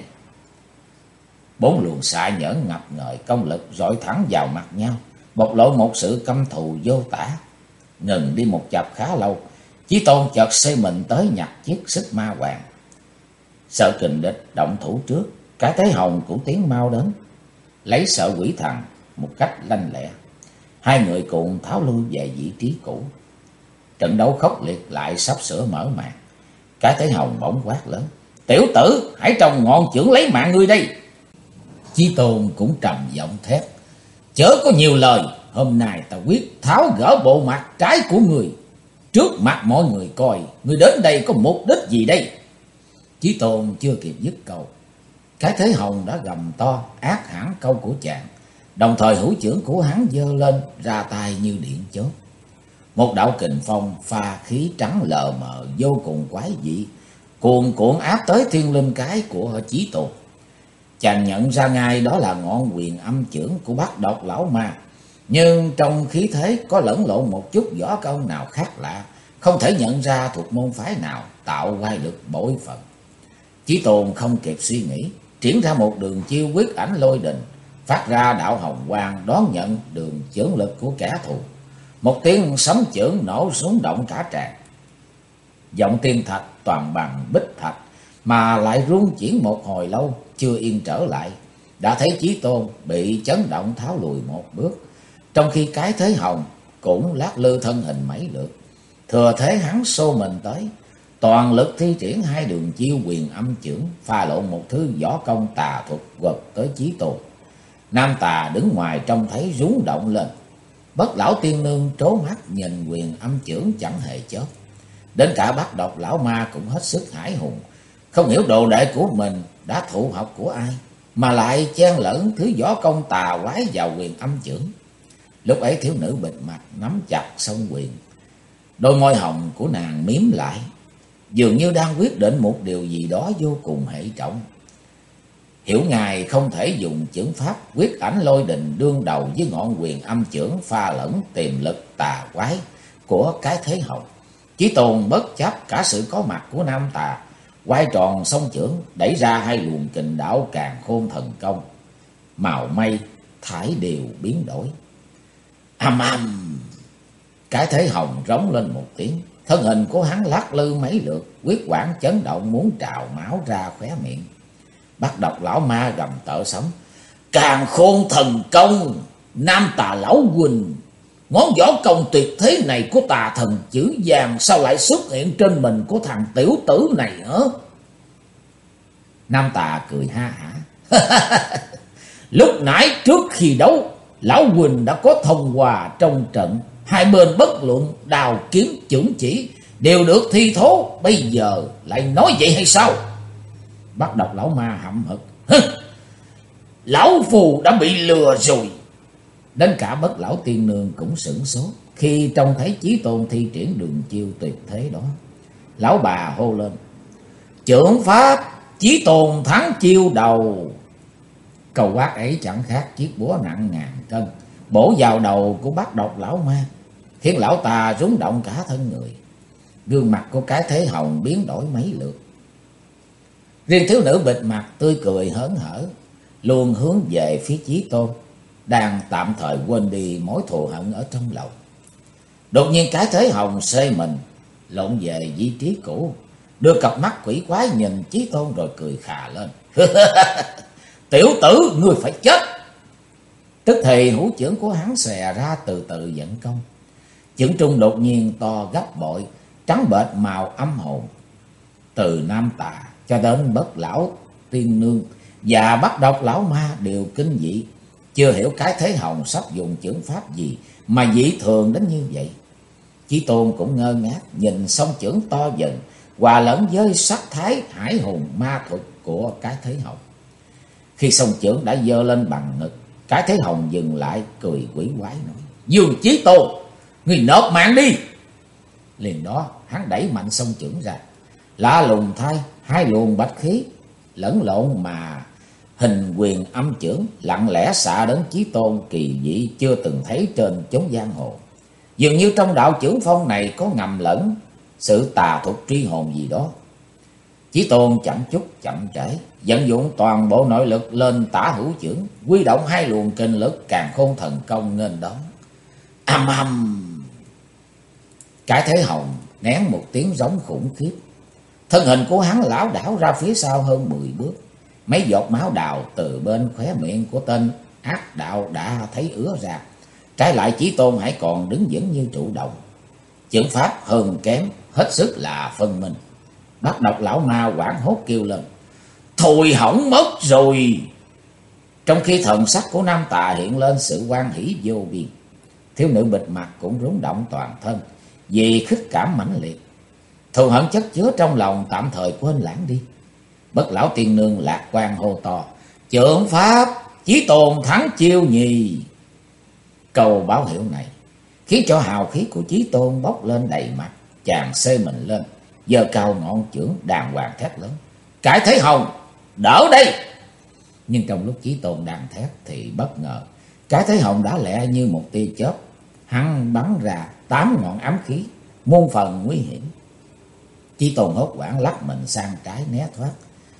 Bốn luồng xạ nhẫn ngập ngời công lực rọi thẳng vào mặt nhau, bộc lộ một sự căm thù vô tả. Ngừng đi một chập khá lâu, Chí Tôn chợt xây mình tới nhặt chiếc xích ma hoàng. Sợ kình địch động thủ trước, cái thế hồng cũng tiến mau đến, lấy sợ quỷ thần một cách lanh lẹ. Hai người cùng tháo lui về vị trí cũ. Trận đấu khốc liệt lại sắp sửa mở màn. Cái thế hồng bỗng quát lớn: "Tiểu tử, hãy trồng ngọn chưởng lấy mạng ngươi đây!" Chí Tôn cũng trầm giọng thét: "Chớ có nhiều lời, hôm nay ta quyết tháo gỡ bộ mặt trái của người. Trước mặt mọi người coi, ngươi đến đây có mục đích gì đây?" Chí Tôn chưa kịp dứt câu, cái thế hồng đã gầm to ác hẳn câu của chàng. Đồng thời hữu chưởng của hắn giơ lên, ra tay như điện chớp. Một đạo kình phong pha khí trắng lờ mờ vô cùng quái dị, cuồn cuộn áp tới thiên linh cái của Chí Tôn. Chàng nhận ra ngay đó là ngọn quyền âm chưởng của Bát Độc lão ma, nhưng trong khí thế có lẫn lộn một chút võ công nào khác lạ, không thể nhận ra thuộc môn phái nào, tạo oai lực bội phần. Chí Tôn không kịp suy nghĩ, triển ra một đường chiêu quyết ảnh lôi đình, phát ra đạo hồng quang đón nhận đường chưởng lực của kẻ thù. Một tiếng sấm chưởng nổ xuống động cả tràng. Giọng tiên thạch toàn bằng bích thạch mà lại rung chuyển một hồi lâu chưa yên trở lại. Đã thấy Chí Tôn bị chấn động tháo lùi một bước, trong khi cái thế hồng cũng lắc lư thân hình mấy lượt. Thừa thế hắn xô mình tới, toàn lực thi triển hai đường chiêu quyền âm chưởng, pha lộn một thứ võ công tà thuật quật tới Chí Tôn. Nam Tà đứng ngoài trông thấy rúng động lên. Bất lão tiên nương trố mắt nhìn quyền âm chưởng chẳng hề chớp. Đến cả Bát Độc lão ma cũng hết sức hãi hùng, không hiểu đồ đệ của mình đã thụ học của ai mà lại chen lẫn thứ võ công tà quái vào quyền âm chưởng. Lúc ấy thiếu nữ bịt mặt nắm chặt song quyền, đôi môi hồng của nàng mím lại, dường như đang quyết định một điều gì đó vô cùng hệ trọng. Hiểu ngài không thể dùng chưởng pháp quyết ảnh lôi đình đương đầu với ngọn quyền âm chưởng pha lẫn tiềm lực tà quái của cái thế hồng. Chí Tôn bất chấp cả sự có mặt của Nam Tà, quay tròn song chưởng đẩy ra hai luồng kình đạo càn khôn thần công. Màu mây thải đều biến đổi. Ầm ầm, cái thế hồng rống lên một tiếng, thân hình của hắn lắc lư mấy lượt, huyết quản chấn động muốn trào máu ra khóe miệng. Bát Độc lão ma gầm tợ sống: "Càn khôn thần công, Nam Tà lão huynh, ngón võ công tuyệt thế này của tà thần chữ vàng sao lại xuất hiện trên mình của thằng tiểu tử này hả?" Nam Tà cười ha hả: "Lúc nãy trước khi đấu, lão huynh đã có thông hòa trong trận, hai bên bất luận đào kiếm chưởng chỉ đều được thi thố, bây giờ lại nói vậy hay sao?" Bát Độc lão ma hậm hực: "Lão phù đã bị lừa rồi." Đến cả Bất lão tiên nương cũng sửng sốt khi trông thấy Chí Tôn thi triển đường chiêu tuyệt thế đó. Lão bà hô lên: "Chưởng pháp Chí Tôn thắng chiêu đầu." Câu quát ấy chẳng khác chiếc búa nặng ngàn cân bổ vào đầu của Bát Độc lão ma, khiến lão ta rúng động cả thân người. Gương mặt của cái thế hồng biến đổi mấy lượt. Riêng thiếu nữ bịt mặt tươi cười hớn hở, luôn hướng về phía Chí Tôn, đang tạm thời quên đi mối thù hận ở trong lòng. Đột nhiên cái thế hồng xê mình lộn về vị trí cũ, đưa cặp mắt quỷ quái nhìn Chí Tôn rồi cười khà lên: "Tiểu tử, ngươi phải chết!" Tức thì hữu chưởng của hắn xòe ra từ từ dẫn công. Chưởng trung đột nhiên to gấp bội, trắng bệch màu âm hồn. Từ Nam Tà cho đến Bất lão tiên nương và Bát Độc lão ma đều kinh dị, chưa hiểu cái thế hồng sắp dùng chưởng pháp gì mà dị thường đến như vậy. Chí Tôn cũng ngơ ngác nhìn song chưởng to dần, hòa lẫn với sắc thái hải hùng ma thuật của cái thế hồng. Khi song chưởng đã giơ lên bằng ngực, Cái Thế Hồng dừng lại cười quỷ quái nói: Dương Chí Tôn, ngươi nộp mạng đi. Liền đó hắn đẩy mạnh song chưởng ra, lạ lùng thay hai luồng bạch khí lẫn lộn mà hình quyền âm chưởng lặng lẽ xạ đến Chí Tôn kỳ dị chưa từng thấy trên chốn giang hồ. Dường như trong đạo chưởng phong này có ngầm lẫn sự tà thuật tri hồn gì đó. Chí Tôn chậm chút chậm trễ, vận dụng toàn bộ nội lực lên tả hữu chưởng, huy động hai luồng kinh lực càn khôn thần công nghênh đón. Âm âm, Cái Thế Hồng nén một tiếng giống khủng khiếp. Thân hình của hắn lảo đảo ra phía sau hơn 10 bước. Mấy giọt máu đào từ bên khóe miệng của tên ác đạo đã thấy ứa ra. Trái lại Chí Tôn hãy còn đứng vững như trụ đồng. Chưởng pháp hơn kém, hết sức là phân minh. Bắt độc lão ma hoảng hốt kêu lên: Thôi hỏng mất rồi! Trong khi thần sắc của Nam Tà hiện lên sự hoan hỷ vô biên, thiếu nữ bịt mặt cũng rung động toàn thân vì khích cảm mãnh liệt. Thù hận chất chứa trong lòng tạm thời quên lãng đi. Bất lão tiên nương lạc quan hô to: Chưởng pháp Chí Tôn thắng chiêu nhì! Câu báo hiệu này khiến cho hào khí của Chí Tôn bốc lên đầy mặt. Chàng xê mình lên, giơ cao ngọn chưởng đàng hoàng thét lớn: Cái Thế Hồng, đỡ đây! Nhưng trong lúc Chí Tôn đang thét thì bất ngờ Cái Thế Hồng đã lẹ như một tia chớp, hắn bắn ra 8 ngọn ám khí muôn phần nguy hiểm. Chí Tôn hốt hoảng lắc mình sang trái né thoát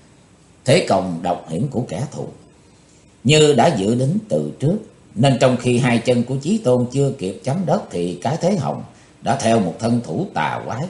thế công độc hiểm của kẻ thù. Như đã dự định từ trước, nên trong khi hai chân của Chí Tôn chưa kịp chấm đất thì Cái Thế Hồng đã theo một thân thủ tà quái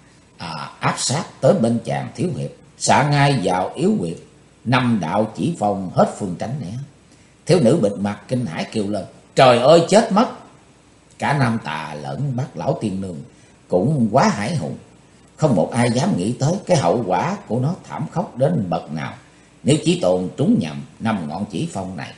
áp sát tới bên chàng thiếu hiệp, xạ ngay vào yếu huyệt. 5 đạo chỉ phong hết phương tránh né. Thiếu nữ bịt mặt kinh hãi kêu lên: Trời ơi chết mất! Cả Nam Tà lẫn Bát lão tiên nương cũng quá hãi hùng, không một ai dám nghĩ tới cái hậu quả của nó thảm khốc đến bậc nào nếu Chí Tôn trúng nhầm 5 ngọn chỉ phong này.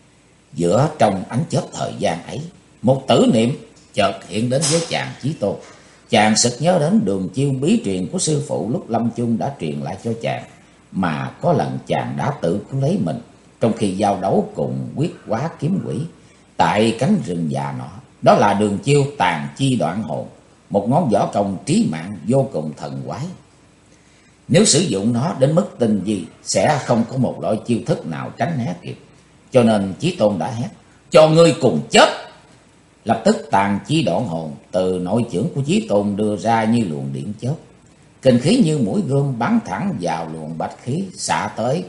Giữa trong ánh chớp thời gian ấy, một tử niệm chợt hiện đến với chàng Chí Tôn. Chàng sực nhớ đến đường chiêu bí truyền của sư phụ lúc lâm chung đã truyền lại cho chàng, mà có lần chàng đã tự cứu lấy mình trong khi giao đấu cùng Quyết Hóa Kiếm Quỷ tại cánh rừng già nọ. Đó là đường chiêu tàn chi đoạn hồn, một ngón võ công trí mạng vô cùng thần quái. Nếu sử dụng nó đến mức tinh vi sẽ không có một loại chiêu thức nào tránh né kịp. Cho nên Chí Tôn đã hét: Cho ngươi cùng chết! Lập tức tàn chi đoạn hồn từ nội chưởng của Chí Tôn đưa ra như luồng điện chớp, kinh khí như mũi gươm bắn thẳng vào luồng bạch khí xạ tới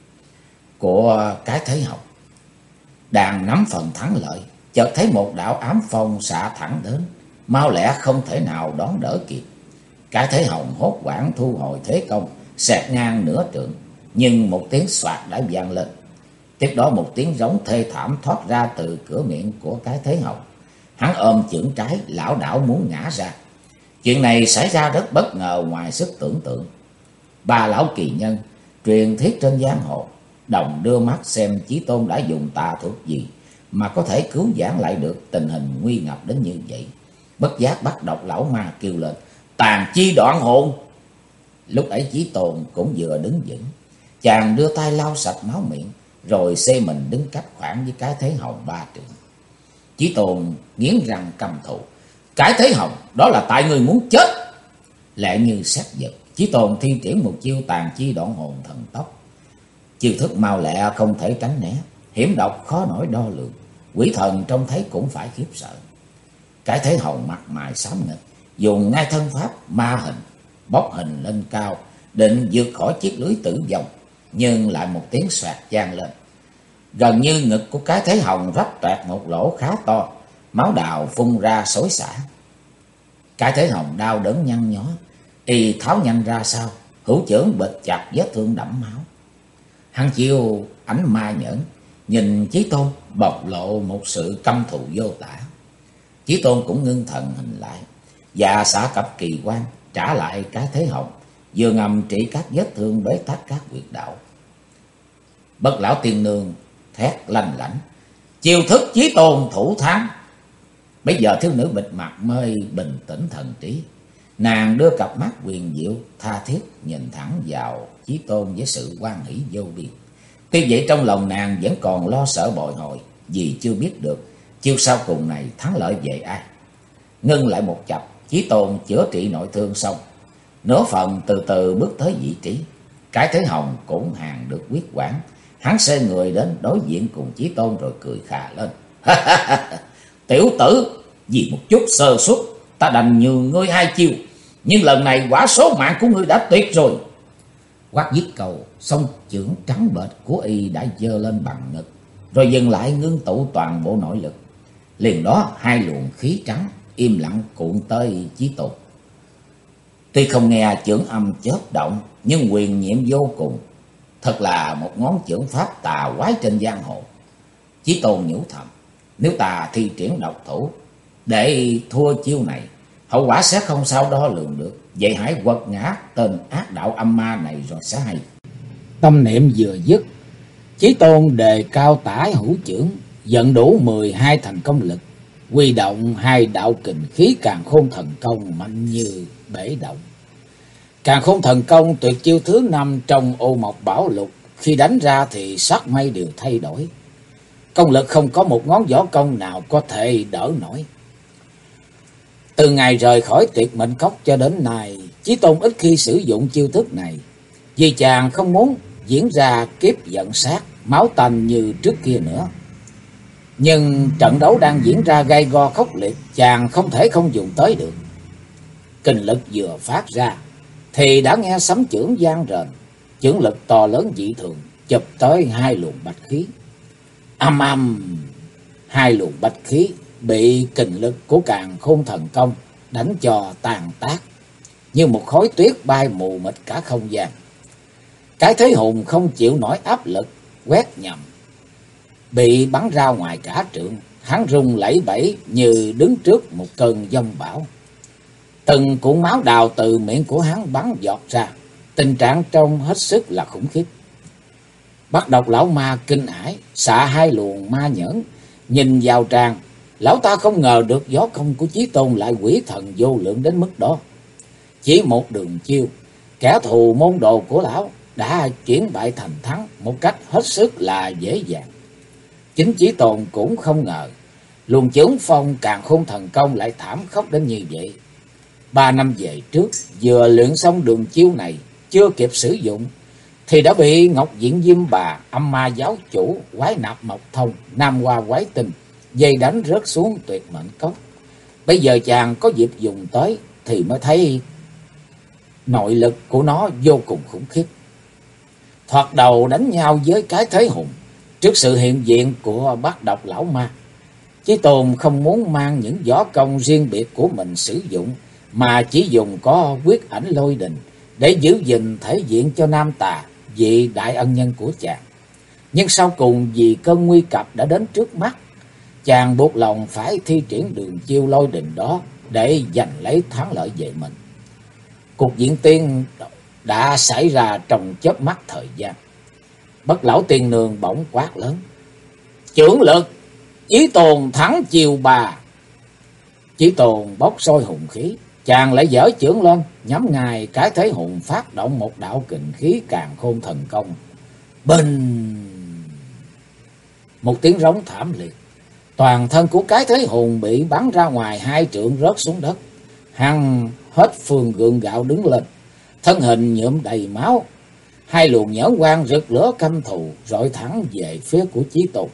của Cái Thế Hồng. Đang nắm phần thắng lợi, chợt thấy một đạo ám phong xạ thẳng đến, mau lẹ không thể nào đón đỡ kịp. Cái Thế Hồng hốt hoảng thu hồi thế công, xẹt ngang nửa trượng, nhưng một tiếng xoạt đã vang lên. Tiếp đó một tiếng giống thê thảm thoát ra từ cửa miệng của Cái Thế Hồng. Hắn ôm chưởng trái lảo đảo muốn ngã ra. Chuyện này xảy ra rất bất ngờ ngoài sức tưởng tượng. 3 lão kỳ nhân truyền thuyết trên giang hồ đồng đưa mắt xem Chí Tôn đã dùng tà thuật gì mà có thể cứu vãn lại được tình hình nguy ngập đến như vậy. Bất giác bắt độc lão ma kêu lên: Tàn chi đoạn hồn! Lúc ấy Chí Tôn cũng vừa đứng vững. Chàng đưa tay lau sạch máu miệng, rồi xê mình đứng cách khoảng với Cái Thế Hồng 3 trượng. Chí Tôn nghiến răng căm thù: Cái Thế Hồng, đó là tại người muốn chết! Lẹ như sát giật, Chí Tôn thi triển một chiêu tàn chi đoạn hồn thần tốc. Chiêu thức mau lẹ không thể tránh né, hiểm độc khó nổi đo lường. Quỷ thần trông thấy cũng phải khiếp sợ. Cái Thế Hồng mặt mày xám nghịch, dùng ngay thân pháp ma hình, bốc hình lên cao, định vượt khỏi chiếc lưới tử vong, nhưng lại một tiếng xoạt vang lên. Gần như ngực của Cái Thế Hồng rách toạc một lỗ khá to, máu đào phun ra xối xả. Cái Thế Hồng đau đớn nhăn nhó, y tháo nhanh ra sau, hữu chưởng bịch chặt vết thương đẫm máu. Hắn chiêu ánh ma nhẫn, nhìn Chí Tôn bộc lộ một sự căm thù vô tả. Chí Tôn cũng ngưng thần hình lại và xả cặp kỳ quan trả lại Cái Thế Hồng, vừa ngầm trị các vết thương bế tắc các huyệt đạo. Bất lão tiên nương thét lanh lảnh: Chiêu thức Chí Tôn thủ thắng! Bây giờ thiếu nữ bịt mặt mới bình tĩnh thần trí. Nàng đưa cặp mắt huyền diệu tha thiết nhìn thẳng vào Chí Tôn với sự hoan hỷ vô biên. Tuy vậy trong lòng nàng vẫn còn lo sợ bồi hồi, vì chưa biết được chiêu sau cùng này thắng lợi về ai. Ngưng lại một chập, Chí Tôn chữa trị nội thương xong, nửa phần từ từ bước tới vị trí. Cái Thế Hồng cũng hàng được quyết quản, hắn xoay người đến đối diện cùng Chí Tôn rồi cười khà lên. Tiểu tử, vì một chút sơ suất ta đành nhường ngươi 2 chiêu, nhưng lần này quả số mạng của ngươi đã tuyệt rồi. Quát dứt câu, song chưởng trắng bệch của y đã giơ lên bằng ngực, rồi dừng lại ngưng tụ toàn bộ nội lực. Liền đó 2 luồng khí trắng im lặng cuộn tới Chí Tôn. Tuy không nghe chưởng âm chớp động, nhưng quyền nhiệm vô cùng. Thật là một ngón chưởng pháp tà quái trên giang hồ. Chí Tôn nhủ thầm, nếu ta thi triển độc thủ để thua chiêu này, hậu quả sẽ không sao đo lường được. Vậy hãy quật ngã tên ác đạo âm ma này rồi sẽ hay. Tâm niệm vừa dứt, Chí Tôn đề cao tả hữu chưởng, dẫn đủ 12 thành công lực, huy động 2 đạo kình khí càn khôn thần công mạnh như bể động. Càn khôn thần công tuyệt chiêu thứ 5 trong Ô Mộc Bảo Lục, khi đánh ra thì sắc mây đều thay đổi. Công lực không có một ngón võ công nào có thể đỡ nổi. Từ ngày rời khỏi Tuyệt Mệnh Cốc cho đến nay, Chí Tôn ít khi sử dụng chiêu thức này, vì chàng không muốn diễn ra kiếp giận sát, máu tanh như trước kia nữa. Nhưng trận đấu đang diễn ra gay go khốc liệt, chàng không thể không dùng tới được. Kình lực vừa phát ra thì đã nghe sấm chưởng vang rền, chưởng lực to lớn dị thường chụp tới 2 luồng bạch khí. Âm âm, 2 luồng bạch khí bị kình lực của Càn Khôn thần công đánh cho tàn tác, như một khối tuyết bay mù mịt cả không gian. Cái Thế Hùng không chịu nổi áp lực quét nhầm, bị bắn ra ngoài cả trượng, hắn rung lẩy bẩy như đứng trước một cơn giông bão. Từng cuộn máu đào từ miệng của hắn bắn giọt ra, tình trạng trông hết sức là khủng khiếp. Bắt Độc lão ma kinh hãi, xạ 2 luồng ma nhẫn, nhìn vào tràng. Lão ta không ngờ được võ công của Chí Tôn lại quỷ thần vô lượng đến mức đó. Chỉ một đường chiêu, kẻ thù môn đồ của lão đã chuyển bại thành thắng một cách hết sức là dễ dàng. Chính Chí Tôn cũng không ngờ luồng chưởng phong Càn Khôn thần công lại thảm khốc đến như vậy. 3 năm về trước, vừa luyện xong đường chiêu này, chưa kịp sử dụng thì đã bị Ngọc Diện Diêm Bà, Âm Ma giáo chủ, Quái Nạp Mộc Thông, Nam Hoa Quái Tinh dây đánh rớt xuống Tuyệt Mệnh Cốc. Bây giờ chàng có dịp dùng tới thì mới thấy nội lực của nó vô cùng khủng khiếp. Thoạt đầu đánh nhau với Cái Thế Hùng, trước sự hiện diện của Bát Độc lão ma, Chí Tôn không muốn mang những võ công riêng biệt của mình sử dụng, mà chỉ dùng có Quyết Ảnh Lôi Đình để giữ gìn thể diện cho Nam Tà, vị đại ân nhân của chàng. Nhưng sau cùng vì cơn nguy cập đã đến trước mắt, chàng buộc lòng phải thi triển đường chiêu Lôi Đình đó để giành lấy thắng lợi về mình. Cuộc diễn tiên đã xảy ra trong chớp mắt thời gian. Bất Lão Tiên Nương bỗng quát lớn: "Chưởng lực, Chí Tôn thắng chiêu 3." Chí Tôn bốc sôi hùng khí, chàng lại giở chưởng lên, nhắm ngay Cái Thế Hùng phát động một đạo kình khí Càn Khôn thần công. Bình! Một tiếng rống thảm liệt, toàn thân của Cái Thế Hùng bị bắn ra ngoài 2 trượng rớt xuống đất. Hắn hết phương gượng gạo đứng lên, thân hình nhuộm đầy máu, 2 luồng nhẫn quang rực lửa căm thù rọi thẳng về phía của Chí Tôn.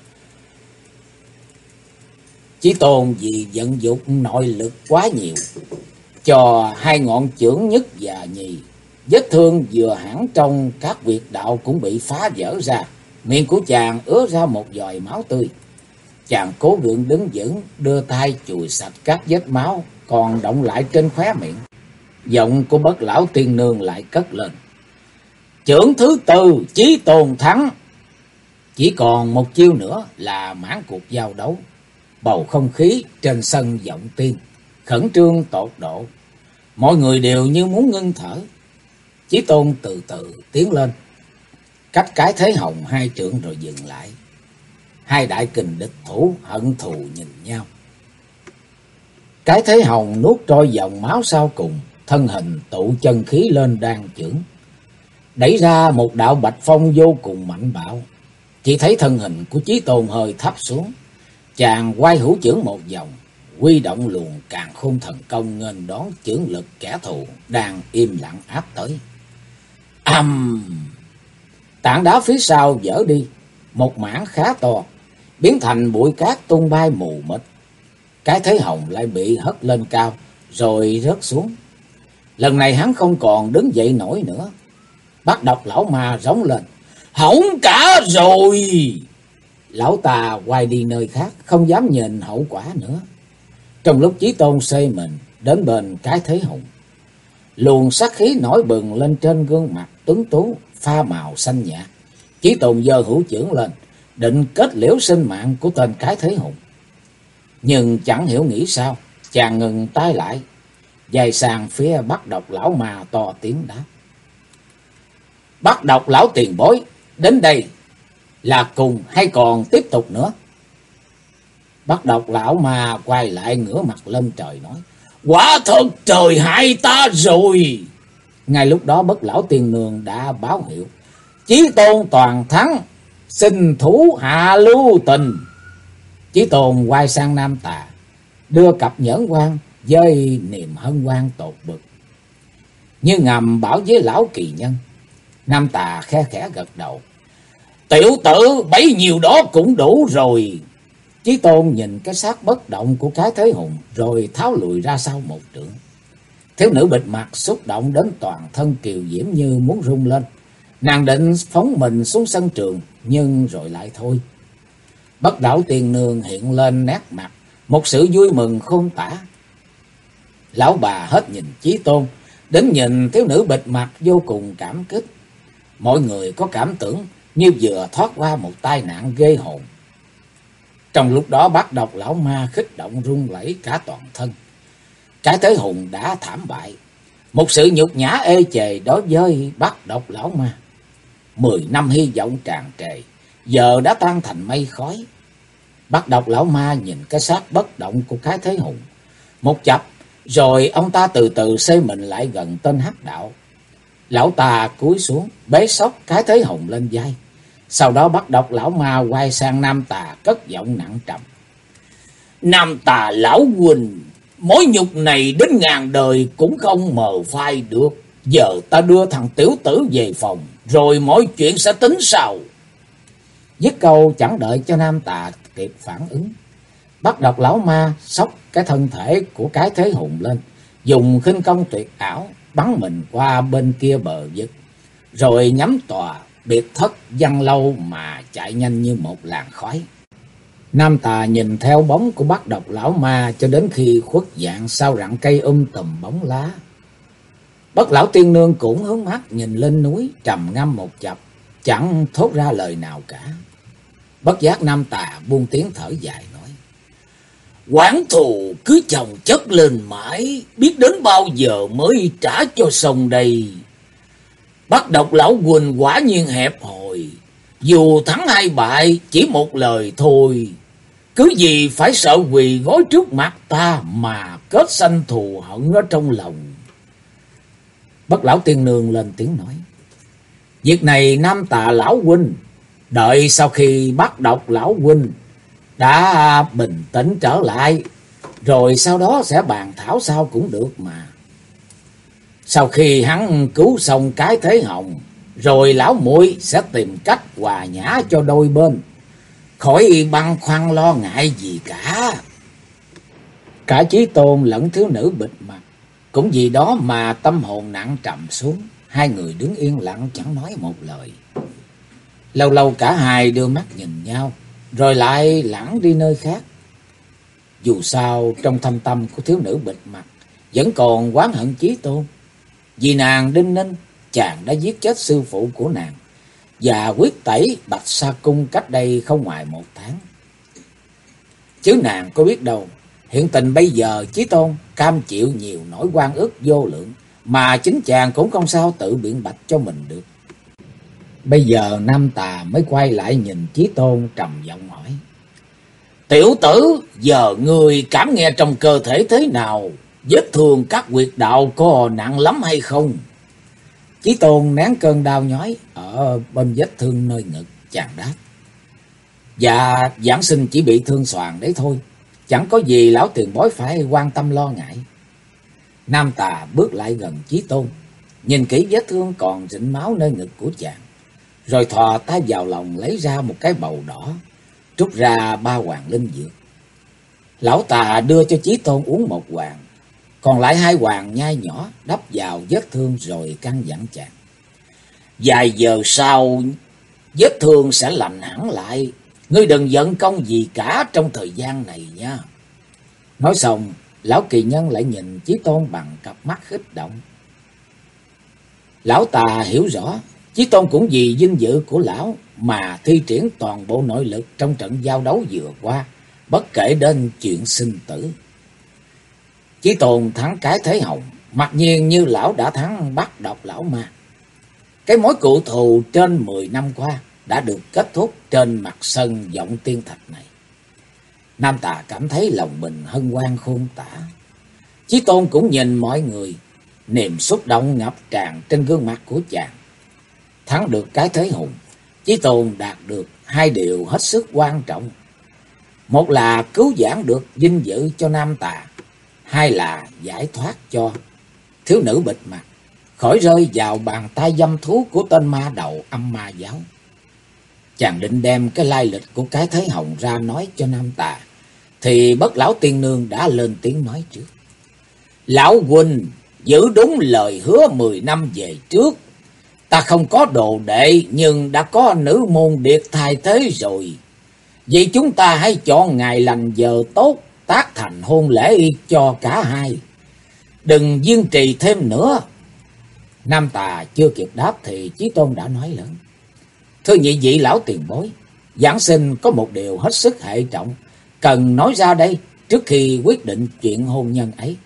Chí Tôn vì vận dụng nội lực quá nhiều, cho 2 ngọn chưởng nhất và nhì, vết thương vừa hẳn trong các huyệt đạo cũng bị phá vỡ ra, miệng của chàng ứa ra một giọt máu tươi. Chàng cố gượng đứng vững, đưa tay chùi sạch các vết máu còn đọng lại trên khóe miệng. Giọng của Bất Lão Tiên Nương lại cất lên: "Chưởng thứ 4, Chí Tôn thắng." Chỉ còn một chiêu nữa là mãn cuộc giao đấu. Bầu không khí trên sân Vọng Tiên khẩn trương tột độ, mọi người đều như muốn ngưng thở. Chí Tôn từ từ tiến lên, cách Cái Thế Hồng 2 trượng rồi dừng lại. 2 đại kình địch thủ hận thù nhìn nhau. Cái Thế Hồng nuốt trôi dòng máu sau cùng, thân hình tụ chân khí lên đan chưởng. đẩy ra một đạo bạch phong vô cùng mạnh bạo. Chỉ thấy thân hình của Chí Tôn hơi thấp xuống, chàng quay hữu chưởng một vòng, huy động luồng càn khôn thần công nghênh đón chưởng lực kẻ thù đang im lặng áp tới. Tảng đá phía sau vỡ đi, một mảng khá to, biến thành bụi cát tung bay mù mịt. Cái Thế Hồng lại bị hất lên cao, rồi rớt xuống. Lần này hắn không còn đứng dậy nổi nữa. Bắt Độc lão ma rống lên: "Hỏng cả rồi!" Lão ta quay đi nơi khác, không dám nhìn hậu quả nữa. Trong lúc Chí Tôn xây mình đến bên Cái Thế Hùng, luồng sát khí nổi bừng lên trên gương mặt tuấn tú pha màu xanh nhạt. Chí Tôn giơ hữu chưởng lên, định kết liễu sinh mạng của tên Cái Thế Hùng. Nhưng chẳng hiểu nghĩ sao, chàng ngừng tay lại, dài sang phía Bắt Độc lão ma to tiếng đáp: "Bắt Độc lão tiền bối, đến đây là cùng hay còn tiếp tục nữa?" Bắt Độc lão ma quay lại ngửa mặt lên trời nói: "Quả thật trời hại ta rồi!" Ngay lúc đó Bất lão tiên nương đã báo hiệu: "Chí Tôn toàn thắng, xin thủ hạ lưu tình." Chí Tôn quay sang Nam Tà, đưa cặp nhẫn quan với niềm hân hoan tột bực, như ngầm bảo với lão kỳ nhân. Nam Tà khe khẽ gật đầu: "Tiểu tử bấy nhiêu đó cũng đủ rồi." Chí Tôn nhìn cái xác bất động của Cái Thế Hùng, rồi tháo lùi ra sau một trượng. Thiếu nữ bịt mặt xúc động đến toàn thân kiều diễm như muốn rung lên. Nàng định phóng mình xuống sân trường, nhưng rồi lại thôi. Bất lão tiên nương hiện lên nét mặt một sự vui mừng khôn tả. Lão bà hết nhìn Chí Tôn, đến nhìn thiếu nữ bịt mặt vô cùng cảm kích. Mọi người có cảm tưởng như vừa thoát qua một tai nạn ghê hồn. Trong lúc đó Bắt Độc lão ma khích động run rẩy cả toàn thân. Cái Thế Hùng đã thảm bại, một sự nhục nhã ê chề đối với Bắt Độc lão ma. 10 năm hy vọng tràn trề giờ đã tan thành mây khói. Bắt Độc lão ma nhìn cái xác bất động của Cái Thế Hùng một chập, rồi ông ta từ từ xê mình lại gần tên Hắc đạo. Lão ta cúi xuống bế xốc Cái Thế Hùng lên vai. Sau đó Bắt Độc lão ma quay sang Nam Tà cất giọng nặng trầm: "Nam Tà lão huynh, mối nhục này đến ngàn đời cũng không mờ phai được. Giờ ta đưa thằng tiểu tử về phòng, rồi mọi chuyện sẽ tính sau." Dứt câu chẳng đợi cho Nam Tà kịp phản ứng, Bắt Độc lão ma xốc cái thân thể của Cái Thế Hùng lên, dùng khinh công tuyệt ảo bắn mình qua bên kia bờ vực, rồi nhắm tòa biệt thất Văn Lâu mà chạy nhanh như một làn khói. Nam Tà nhìn theo bóng của Bắt Độc lão ma cho đến khi khuất dạng sau rặng cây tùm bóng lá. Bất lão tiên nương cũng hướng mắt nhìn lên núi, trầm ngâm một chập, chẳng thốt ra lời nào cả. Bất giác Nam Tà buông tiếng thở dài nói: "Oán thù cứ chồng chất lên mãi, biết đến bao giờ mới trả cho xong đây. Bắt Độc lão huynh quả nhiên hẹp hòi, dù thắng hay bại chỉ một lời thôi. Cứ gì phải sợ quỳ gối trước mặt ta mà kết sanh thù hận ở trong lòng." Bất lão tiên nương lên tiếng nói: "Việc này Nam Tà lão huynh, đợi sau khi Bắt Độc lão huynh đã bình tĩnh trở lại, rồi sau đó sẽ bàn thảo sao cũng được mà. Sau khi hắn cứu xong Cái Thế Hồng, rồi lão muội sẽ tìm cách hòa nhã cho đôi bên, khỏi băn khoăn lo ngại gì cả." Cả Chí Tôn lẫn thiếu nữ bịt mặt cũng vì đó mà tâm hồn nặng trầm xuống. Hai người đứng yên lặng chẳng nói một lời. Lâu lâu cả hai đưa mắt nhìn nhau, rồi lại lảng đi nơi khác. Dù sao trong thâm tâm của thiếu nữ bịt mặt vẫn còn oán hận Chí Tôn. Vì nàng Đinh Ninh, chàng đã giết chết sư phụ của nàng và quyết tẩy Bạch Sa Cung cách đây không ngoài 1 tháng. Chứ nàng có biết đâu, hiện tình bây giờ Chí Tôn cam chịu nhiều nỗi oan ức vô lượng, mà chính chàng cũng không sao tự biện bạch cho mình được. Bây giờ Nam Tà mới quay lại nhìn Chí Tôn trầm giọng hỏi: "Tiểu tử, giờ người cảm nghe trong cơ thể thế nào? Vết thương các huyệt đạo có nặng lắm hay không?" Chí Tôn nén cơn đau nhói ở bên vết thương nơi ngực, chàng đáp: Dạ, giảng sinh chỉ bị thương xoàn đấy thôi, chẳng có gì lão tiền bối phải quan tâm lo ngại. Nam Tà bước lại gần Chí Tôn, nhìn kỹ vết thương còn rịn máu nơi ngực của chàng, rồi thò tay vào lòng lấy ra một cái bầu đỏ, trút ra 3 hoàng linh dược. Lão Tà đưa cho Chí Tôn uống 1 hoàng, còn lại 2 hoàng nhai nhỏ đắp vào vết thương rồi căn dặn chàng: Vài giờ sau vết thương sẽ lành hẳn lại, ngươi đừng giận công gì cả trong thời gian này nha. Nói xong, lão kỳ nhân lại nhìn Chí Tôn bằng cặp mắt khích động. Lão Tà hiểu rõ, Chí Tôn cũng vì vinh dự của lão mà thi triển toàn bộ nội lực trong trận giao đấu vừa qua, bất kể đến chuyện sinh tử. Chí Tôn thắng cái Thế Hồng, mặc nhiên như lão đã thắng bắt độc lão ma. Cái mối cựu thù trên 10 năm qua đã được kết thúc trên mặt sân Vọng Tiên Thạch này. Nam Tà cảm thấy lòng mình hân hoan khôn tả. Chí Tôn cũng nhìn mọi người, niềm xúc động ngập tràn trên gương mặt của chàng. Thắng được cái Thế Hùng, Chí Tôn đạt được 2 điều hết sức quan trọng. Một là cứu vãn được vinh dự cho Nam Tà, 2 là giải thoát cho thiếu nữ bịt mặt khỏi rơi vào bàn tay dâm thú của tên ma đầu Âm Ma Giáo. Chàng định đem cái lai lịch của cái Thế Hồng ra nói cho Nam Tà, thì Bất Lão Tiên Nương đã lên tiếng nói trước: Lão huynh giữ đúng lời hứa 10 năm về trước. Ta không có đồ đệ nhưng đã có nữ môn điệt thay thế rồi. Vậy chúng ta hãy chọn ngày lành giờ tốt, tác thành hôn lễ cho cả hai. Đừng kiên trì thêm nữa. Nam Tà chưa kịp đáp thì Chí Tôn đã nói lớn: Thưa nhị vị lão tiền bối, giảng sinh có một điều hết sức hệ trọng cần nói ra đây trước khi quyết định chuyện hôn nhân ấy.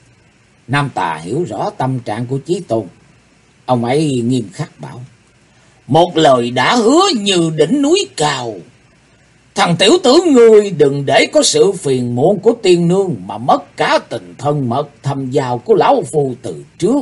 Nam Tà hiểu rõ tâm trạng của Chí Tôn. Ông ấy nghiêm khắc bảo: Một lời đã hứa như đỉnh núi cao. Thằng tiểu tử ngươi đừng để có sự phiền muộn của tiên nương mà mất cả tình thân mật thâm giao của lão phu từ trước.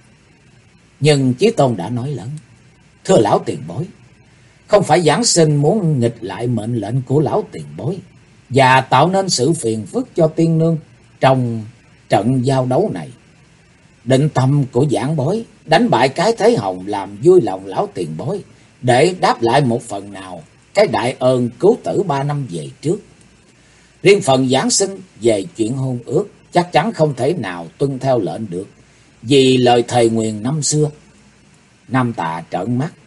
Nhưng Chí Tôn đã nói lớn: Thưa lão tiền bối, không phải giảng sinh muốn nghịch lại mệnh lệnh của lão tiền bối và tạo nên sự phiền phức cho tiên nương trong trận giao đấu này. Định tâm của giảng bối đánh bại cái Thế Hồng làm vui lòng lão tiền bối, để đáp lại một phần nào cái đại ơn cứu tử 3 năm về trước. Riêng phần giảng sinh về chuyện hôn ước chắc chắn không thể nào tuân theo lệnh được, vì lời thề nguyền năm xưa. Nam Tà trợn mắt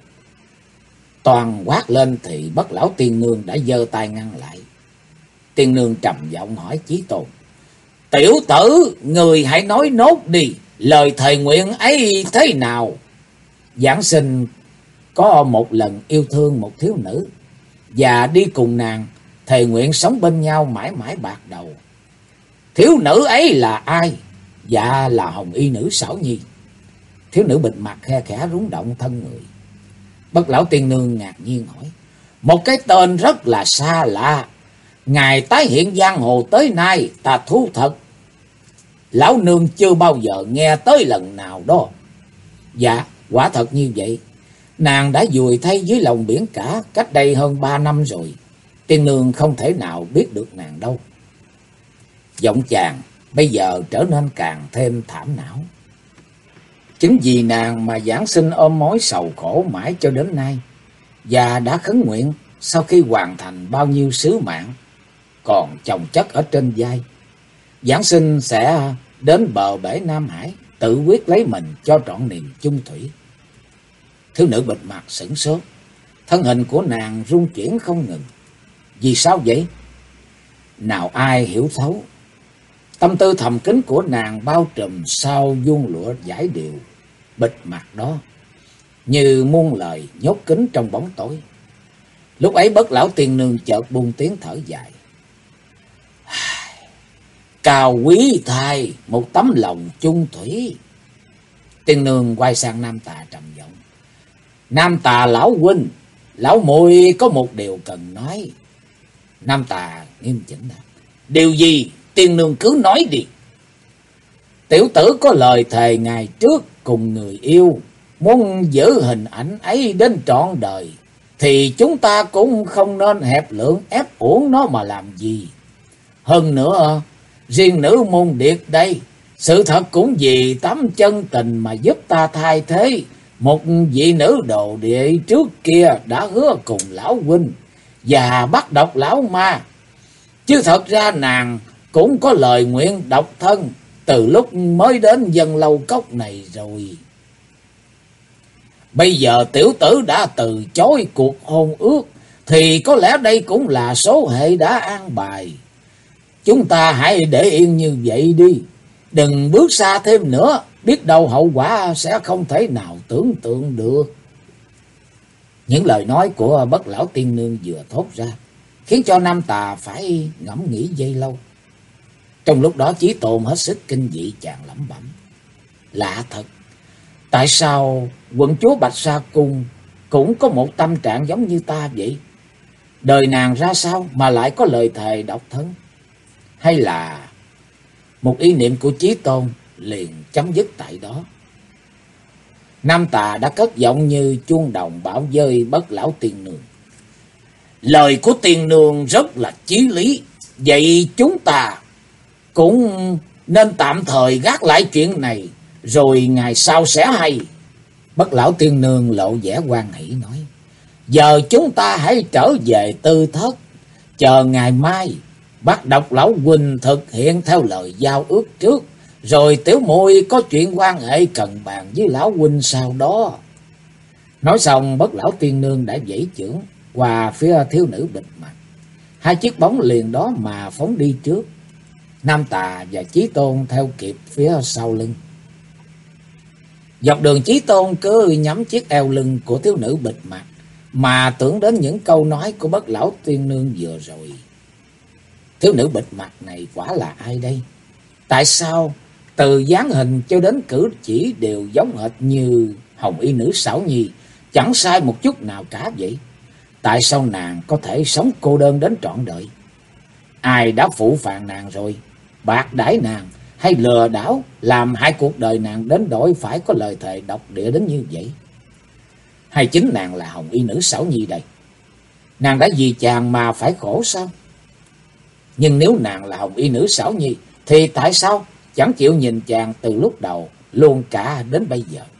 toàn quát lên thì Bất Lão Tiên Nương đã giơ tay ngăn lại. Tiên Nương trầm giọng hỏi Chí Tôn: Tiểu tử, người hãy nói nốt đi, lời thề nguyện ấy thế nào? Giảng sinh có một lần yêu thương một thiếu nữ và đi cùng nàng thề nguyện sống bên nhau mãi mãi bạc đầu. Thiếu nữ ấy là ai? Dạ là Hồng Y nữ Xảo Nhi. Thiếu nữ bịt mặt khe khẽ rúng động thân người. Bất Lão Tiên Nương ngạc nhiên hỏi: Một cái tên rất là xa lạ, ngài tái hiện giang hồ tới nay ta thú thật lão nương chưa bao giờ nghe tới lần nào đó. Dạ, quả thật như vậy. Nàng đã vùi thay dưới lòng biển cả cách đây hơn 3 năm rồi. Tiên nương không thể nào biết được nàng đâu. Giọng chàng bây giờ trở nên càng thêm thảm não. Chính vì nàng mà giảng sinh ôm mối sầu khổ mãi cho đến nay, và đã khấn nguyện sau khi hoàn thành bao nhiêu sứ mạng còn chồng chất ở trên vai, giảng sinh sẽ đến bờ bể Nam Hải tự quyết lấy mình cho trọn niềm chung thủy. Thiếu nữ bịt mặt sửng sốt, thân hình của nàng rung chuyển không ngừng. Vì sao vậy? Nào ai hiểu thấu tâm tư thầm kín của nàng bao trùm sau vuông lụa giải điều bịt mặt đó, như muôn lời nhốt kín trong bóng tối. Lúc ấy Bất Lão Tiên Nương chợt buông tiếng thở dài: Cao quý thay một tấm lòng chung thủy. Tiên Nương quay sang Nam Tà trầm giọng: Nam Tà lão huynh, lão muội có một điều cần nói. Nam Tà nghiêm chỉnh đáp: Điều gì? Tiên Nương cứ nói đi. Tiểu tử có lời thề ngày trước cùng người yêu muốn giữ hình ảnh ấy đến trọn đời, thì chúng ta cũng không nên hẹp lượng ép uổng nó mà làm gì. Hơn nữa, riêng nữ môn điệt đây, sự thật cũng vì tấm chân tình mà giúp ta thay thế một vị nữ đồ địa trước kia đã hứa cùng lão huynh và bắt độc lão ma. Chứ thật ra nàng cũng có lời nguyện độc thân từ lúc mới đến Dân Lâu Cốc này rồi. Bây giờ tiểu tử đã từ chối cuộc hôn ước, thì có lẽ đây cũng là số hệ đã an bài. Chúng ta hãy để yên như vậy đi, đừng bước xa thêm nữa, biết đâu hậu quả sẽ không thể nào tưởng tượng được. Những lời nói của Bất Lão Tiên Nương vừa thốt ra, khiến cho Nam Tà phải ngẫm nghĩ giây lâu. Trong lúc đó Chí Tôn hết sức kinh dị, chàng lẩm bẩm: lạ thật, tại sao quận chúa Bạch Sa Cung cũng có một tâm trạng giống như ta vậy? Đời nàng ra sao mà lại có lời thề độc thân? Hay là một ý niệm của Chí Tôn liền chấm dứt tại đó? Nam Tà đã cất giọng như chuông đồng bảo với Bất Lão Tiên Nương: lời của tiên nương rất là chí lý, vậy chúng ta cũng nên tạm thời gác lại chuyện này, rồi ngày sau sẽ hay. Bất Lão Tiên Nương lộ vẻ hoan hỷ nói: giờ chúng ta hãy trở về tư thất, chờ ngày mai bắt độc lão huynh thực hiện theo lời giao ước trước, rồi tiểu muội có chuyện quan hệ cần bàn với lão huynh sau đó. Nói xong, Bất Lão Tiên Nương đã giãy chưởng qua phía thiếu nữ bịt mặt. Hai chiếc bóng liền đó mà phóng đi trước. Nam Tà và Chí Tôn theo kịp phía sau lưng. Dọc đường Chí Tôn cứ nhắm chiếc eo lưng của thiếu nữ bịt mặt mà tưởng đến những câu nói của Bất Lão Tiên Nương vừa rồi. Thiếu nữ bịt mặt này quả là ai đây? Tại sao từ dáng hình cho đến cử chỉ đều giống hệt như Hồng Y Nữ Xảo Nhi, chẳng sai một chút nào cả vậy? Tại sao nàng có thể sống cô đơn đến trọn đời? Ai đã phụ phàng nàng rồi, bạc đãi nàng hay lừa đảo, làm hai cuộc đời nàng đến đổi phải có lời thề độc địa đến như vậy? Hay chính nàng là Hồng Y Nữ Xảo Nhi đây? Nàng đã vì chàng mà phải khổ sao? Nhưng nếu nàng là Hồng Y Nữ Xảo Nhi, thì tại sao chẳng chịu nhìn chàng từ lúc đầu luôn cả đến bây giờ?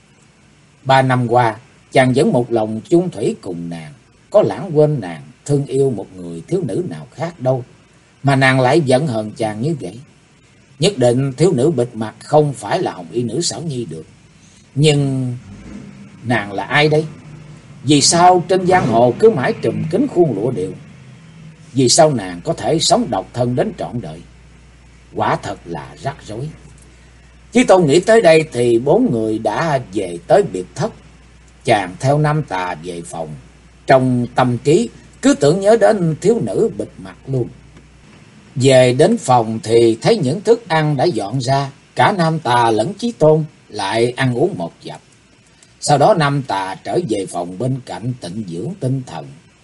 3 năm qua, chàng vẫn một lòng chung thủy cùng nàng, có lãng quên nàng thương yêu một người thiếu nữ nào khác đâu, mà nàng lại giận hờn chàng như vậy. Nhất định thiếu nữ bịt mặt không phải là Hồng Y Nữ Xảo Nhi được. Nhưng nàng là ai đây? Vì sao trên giang hồ cứ mãi trùm kín khuôn lụa điệu? Vì sao nàng có thể sống độc thân đến trọn đời? Quả thật là rắc rối. Chí Tôn nghĩ tới đây thì 4 người đã về tới biệt thất. Chàng theo Nam Tà về phòng, trong tâm trí cứ tưởng nhớ đến thiếu nữ bịt mặt luôn. Về đến phòng thì thấy những thức ăn đã dọn ra, cả Nam Tà lẫn Chí Tôn lại ăn uống một dập. Sau đó Nam Tà trở về phòng bên cạnh tịnh dưỡng tinh thần.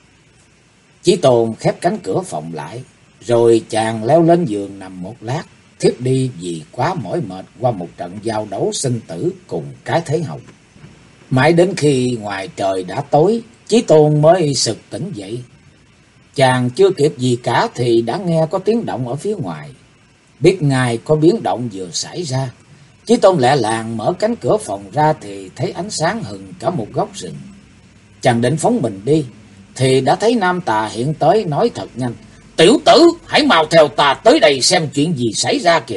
Chí Tôn khép cánh cửa phòng lại, rồi chàng leo lên giường nằm một lát, thiếp đi vì quá mỏi mệt qua một trận giao đấu sinh tử cùng cái thế Hồng. Mãi đến khi ngoài trời đã tối, Chí Tôn mới sực tỉnh dậy. Chàng chưa kịp gì cả thì đã nghe có tiếng động ở phía ngoài. Biết ngay có biến động vừa xảy ra, Chí Tôn lẹ làng mở cánh cửa phòng ra thì thấy ánh sáng hừng cả một góc rừng. Chàng định phóng mình đi thì đã thấy Nam Tà hiện tới, nói thật nhanh: tiểu tử, hãy mau theo ta tới đây xem chuyện gì xảy ra kìa.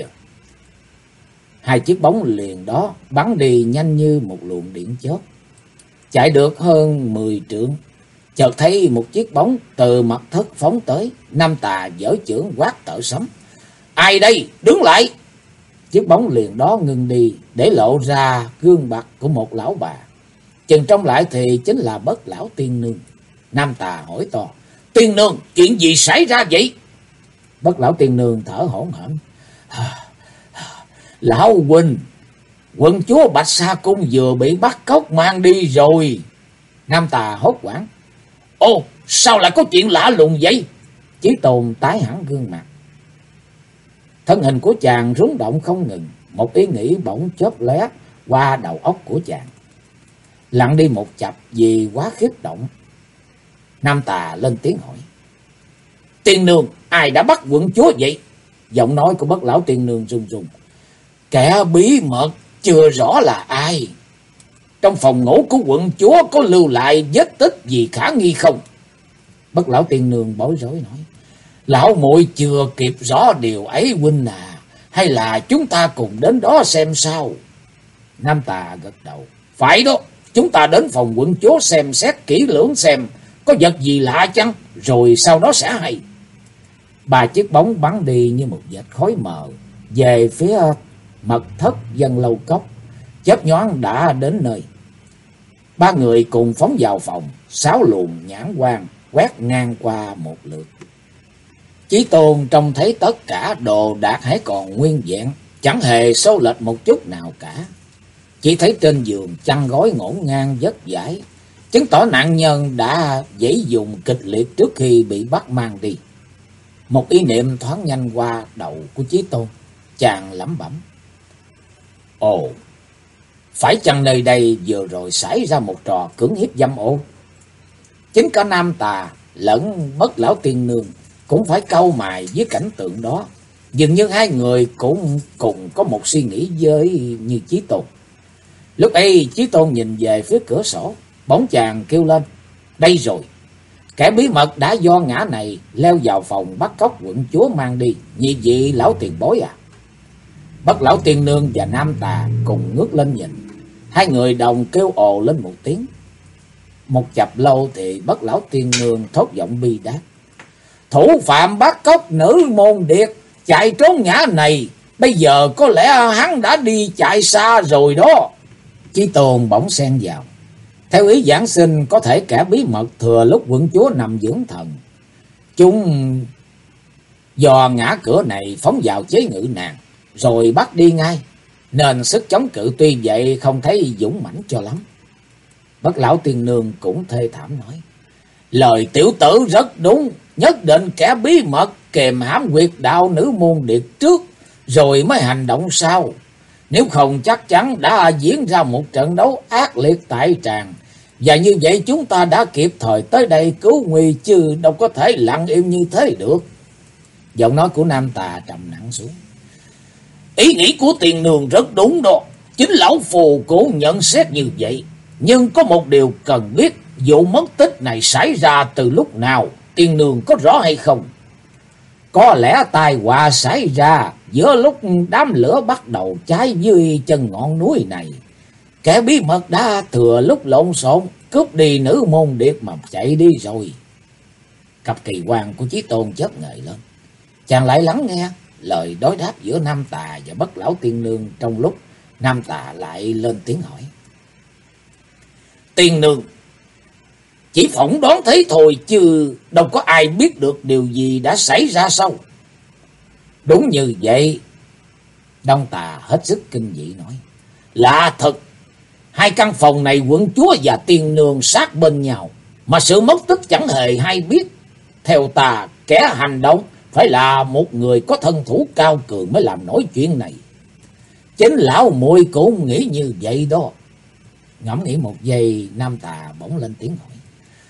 Hai chiếc bóng liền đó bắn đi nhanh như một luồng điện chớp. Chạy được hơn 10 trượng, chợt thấy một chiếc bóng từ mặt thất phóng tới. Nam Tà giở chưởng quát tợ sấm: ai đây, đứng lại! Chiếc bóng liền đó ngừng đi, để lộ ra gương mặt của một lão bà. Chừng trông lại thì chính là Bất Lão Tiên Nương. Nam Tà hỏi to: tiên nương, chuyện gì xảy ra vậy? Bất Lão Tiên Nương thở hổn hển: lão huynh, quận chúa Bạch Sa Cung vừa bị bắt cóc mang đi rồi. Nam Tà hốt hoảng: ô, sao lại có chuyện lạ lùng vậy? Chí Tôn tái hẳn gương mặt. Thân hình của chàng rung động không ngừng. Một ý nghĩ bỗng chớp lóe qua đầu óc của chàng. lặng đi một chập vì quá khiếp động. Nam Tà lên tiếng hỏi: Tiên nương, ai đã bắt quận chúa vậy? Giọng nói của Bất Lão Tiên nương run run: Kẻ bí mật chưa rõ là ai. Trong phòng ngủ của quận chúa có lưu lại vết tích gì khả nghi không? Bất Lão Tiên nương bối rối nói: Lão muội chưa kịp rõ điều ấy huynh à, hay là chúng ta cùng đến đó xem sao? Nam Tà gật đầu: Phải đó, chúng ta đến phòng quận chúa xem xét kỹ lưỡng xem có vật gì lạ chăng, rồi sau đó sẽ hay. Ba chiếc bóng bắn đi như một vệt khói mờ về phía mật thất Dân Lâu Cốc, chớp nhoáng đã đến nơi. Ba người cùng phóng vào phòng, 6 luồng nhãn quang quét ngang qua một lượt. Chí Tôn trông thấy tất cả đồ đạc hãy còn nguyên vẹn, chẳng hề xô lệch một chút nào cả. Chỉ thấy trên giường chăn gối ngổn ngang vất vãi, chứng tỏ nạn nhân đã dãy dùng kịch liệt trước khi bị bắt mang đi. Một ý niệm thoáng nhanh qua đầu của Chí Tôn, chàng lẩm bẩm: Ồ, phải chăng nơi đây vừa rồi xảy ra một trò cưỡng hiếp dâm ô? Chính cả Nam Tà lẫn Bất Lão Tiên nương cũng phải cau mày với cảnh tượng đó. Dường như hai người cũng cùng có một suy nghĩ với như Chí Tôn. Lúc ấy Chí Tôn nhìn về phía cửa sổ, bỗng chàng kêu lên: Đây rồi! Kẻ bí mật đã do ngã này leo vào phòng bắt cóc quận chúa mang đi. Nhị vị lão tiền bối à? Bất Lão Tiên nương và Nam Tà cùng ngước lên nhìn. Hai người đồng kêu ồ lên một tiếng. Một chập lâu thì Bất Lão Tiên nương thốt giọng bi đát: Thủ phạm bắt cóc nữ môn điệt chạy trốn ngã này, bây giờ có lẽ hắn đã đi chạy xa rồi đó. Chí Tôn bỗng xen vào: Theo ý giảng sinh, có thể kẻ bí mật thừa lúc quận chúa nằm dưỡng thần, chúng dò ngã cửa này phóng vào chế ngự nàng, rồi bắt đi ngay, nên sức chống cự tuy vậy không thấy dũng mãnh cho lắm. Bất Lão Tiên nương cũng thê thảm nói: Lời tiểu tử rất đúng, nhất định kẻ bí mật kèm hãm huyệt đạo nữ môn điệt trước, rồi mới hành động sau. Nếu không chắc chắn đã diễn ra một trận đấu ác liệt tại tràng, và như vậy chúng ta đã kịp thời tới đây cứu nguy, chứ đâu có thể lặng im như thế được. Giọng nói của Nam Tà trầm nặng xuống: Ý nghĩ của Tiên nương rất đúng đó, chính lão phù cũng nhận xét như vậy. Nhưng có một điều cần biết, vụ mất tích này xảy ra từ lúc nào, Tiên nương có rõ hay không? Có lẽ tai họa xảy ra giữa lúc đám lửa bắt đầu cháy dưới chân ngọn núi này. Kẻ bí mật đã thừa lúc lộn xộn cướp đi nữ môn điệt mà chạy đi rồi. Cặp kỳ quan của Chí Tôn chớp ngời lên. Chàng lại lắng nghe lời đối đáp giữa Nam Tà và Bất Lão Tiên nương, trong lúc Nam Tà lại lên tiếng hỏi: Tiên nương, chỉ phỏng đoán thấy thôi, chứ đâu có ai biết được điều gì đã xảy ra sao? Đúng như vậy. Đông Tà hết sức kinh dị nói: Lạ thật, hai căn phòng này quận chúa và tiên nương sát bên nhau, mà sự mất tích chẳng hề hay biết. Theo ta, kẻ hành động phải là một người có thân thủ cao cường mới làm nổi chuyện này. Chính lão muội cũng nghĩ như vậy đó. Ngẫm nghĩ một giây, Nam Tà bỗng lên tiếng hỏi: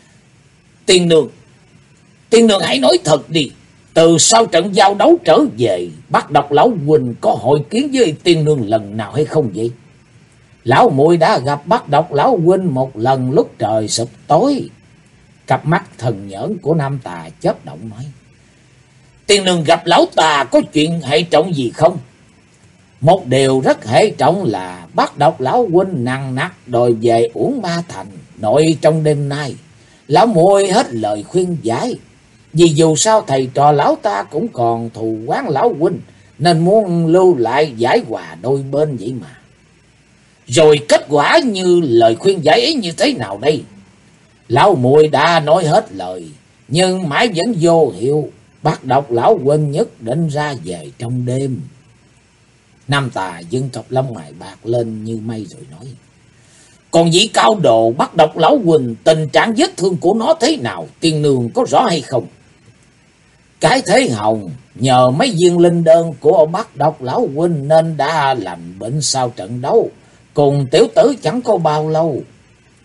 Tiên nương hãy nói thật đi. Từ sau trận giao đấu trở về, Bác Độc lão huynh có hội kiến với tiên nương lần nào hay không vậy? Lão muội đã gặp Bác Độc lão huynh một lần lúc trời sụp tối. Cặp mắt thần nhẫn của Nam Tà chớp động nói: Tiên nương gặp lão tà có chuyện hệ trọng gì không? Một điều rất hệ trọng là Bác Độc lão huynh nặng nặc đòi về Uổng Ma Thành nội trong đêm nay. Lão muội hết lời khuyên giải, vì dù sao thầy trò lão ta cũng còn thù oán lão huynh, nên muốn lưu lại giải hòa đôi bên vậy mà. Rồi kết quả như lời khuyên giải ấy như thế nào đây? Lão muội đã nói hết lời, nhưng mãi vẫn vô hiệu. Bác Độc lão huynh nhất định ra về trong đêm. Nam Tà dưng cặp lông mày bạc lên như mây rồi nói: Còn vị cao đồ Bác Độc lão huynh, tình trạng vết thương của nó thế nào, tiên nương có rõ hay không? Cái Thế Hồng nhờ mấy viên linh đơn của Bác Độc lão huynh nên đã lành bệnh sau trận đấu cùng tiểu tử chẳng có bao lâu.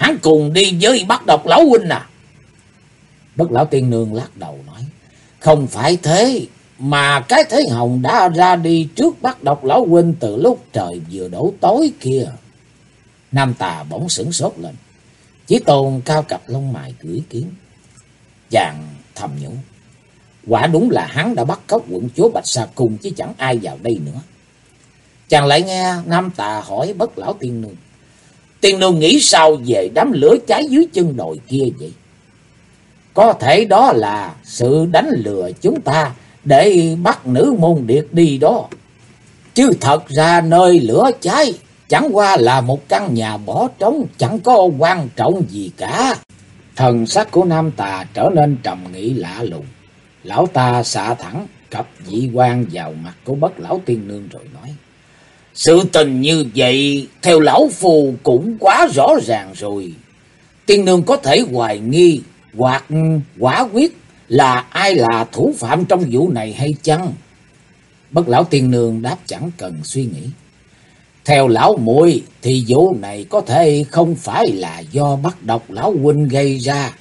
hắn cùng đi với Bắt Độc lão huynh à? Bất Lão Tiên Nương lắc đầu nói, không phải thế, mà cái Thế Hồng đã ra đi trước Bắt Độc lão huynh từ lúc trời vừa đổ tối kia. Nam Tà bỗng sửng sốt lên. Chí Tôn cao cặp lông mày gửi kiến. Chàng thầm nhủ, quả đúng là hắn đã bắt cóc quận chúa Bạch Sa Cung chứ chẳng ai vào đây nữa. Chàng lại nghe Nam Tà hỏi Bất Lão Tiên Nương, Tiên Nương nghĩ sao về đám lửa cháy dưới chân đồi kia vậy? Có thể đó là sự đánh lừa chúng ta để bắt nữ môn điệt đi đó. Chứ thật ra nơi lửa cháy chẳng qua là một căn nhà bỏ trống, chẳng có quan trọng gì cả. Thần sắc của Nam Tà trở nên trầm nghĩ lạ lùng. Lão ta xạ thẳng cặp dị quan vào mặt của Bất Lão Tiên Nương rồi nói, sự tình như vậy theo lão phù cũng quá rõ ràng rồi. Tiên Nương có thể hoài nghi hoặc quả quyết là ai là thủ phạm trong vụ này hay chăng? Bất Lão Tiên Nương đáp chẳng cần suy nghĩ. Theo lão muội thì vụ này có thể không phải là do Bắt Độc lão huynh gây ra.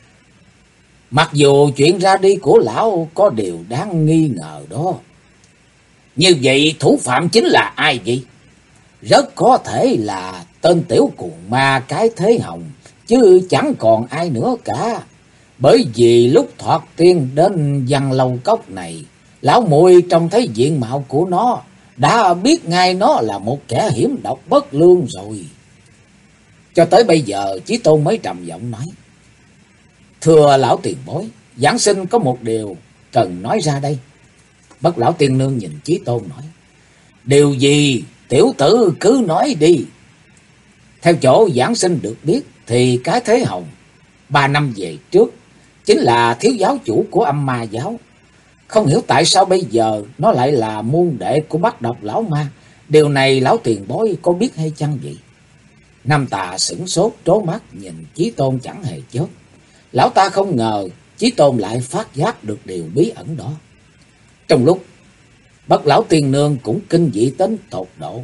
Mặc dù chuyện ra đi của lão có điều đáng nghi ngờ đó. Như vậy thủ phạm chính là ai vậy? Rất có thể là tên tiểu cuồng ma cái Thế Hồng, chứ chẳng còn ai nữa cả. Bởi vì lúc thoạt tiên đến Văn Lâu Cốc này, lão muội trông thấy diện mạo của nó, đã biết ngay nó là một kẻ hiểm độc bất lương rồi. Cho tới bây giờ Chí Tôn mới trầm giọng nói, thưa lão tiền bối, giảng sinh có một điều cần nói ra đây. Bất Lão Tiên Nương nhìn Chí Tôn nói, điều gì tiểu tử cứ nói đi. Theo chỗ giảng sinh được biết thì cái Thế Hồng 3 năm về trước chính là thiếu giáo chủ của Âm Ma giáo. Không hiểu tại sao bây giờ nó lại là môn đệ của Bắt Độc lão ma. Điều này lão tiền bối có biết hay chăng vậy? Nam Tà sửng sốt trố mắt nhìn Chí Tôn chẳng hề chớp. Lão ta không ngờ Chí Tôn lại phát giác được điều bí ẩn đó. Trong lúc Bất Lão Tiên Nương cũng kinh dị đến tột độ.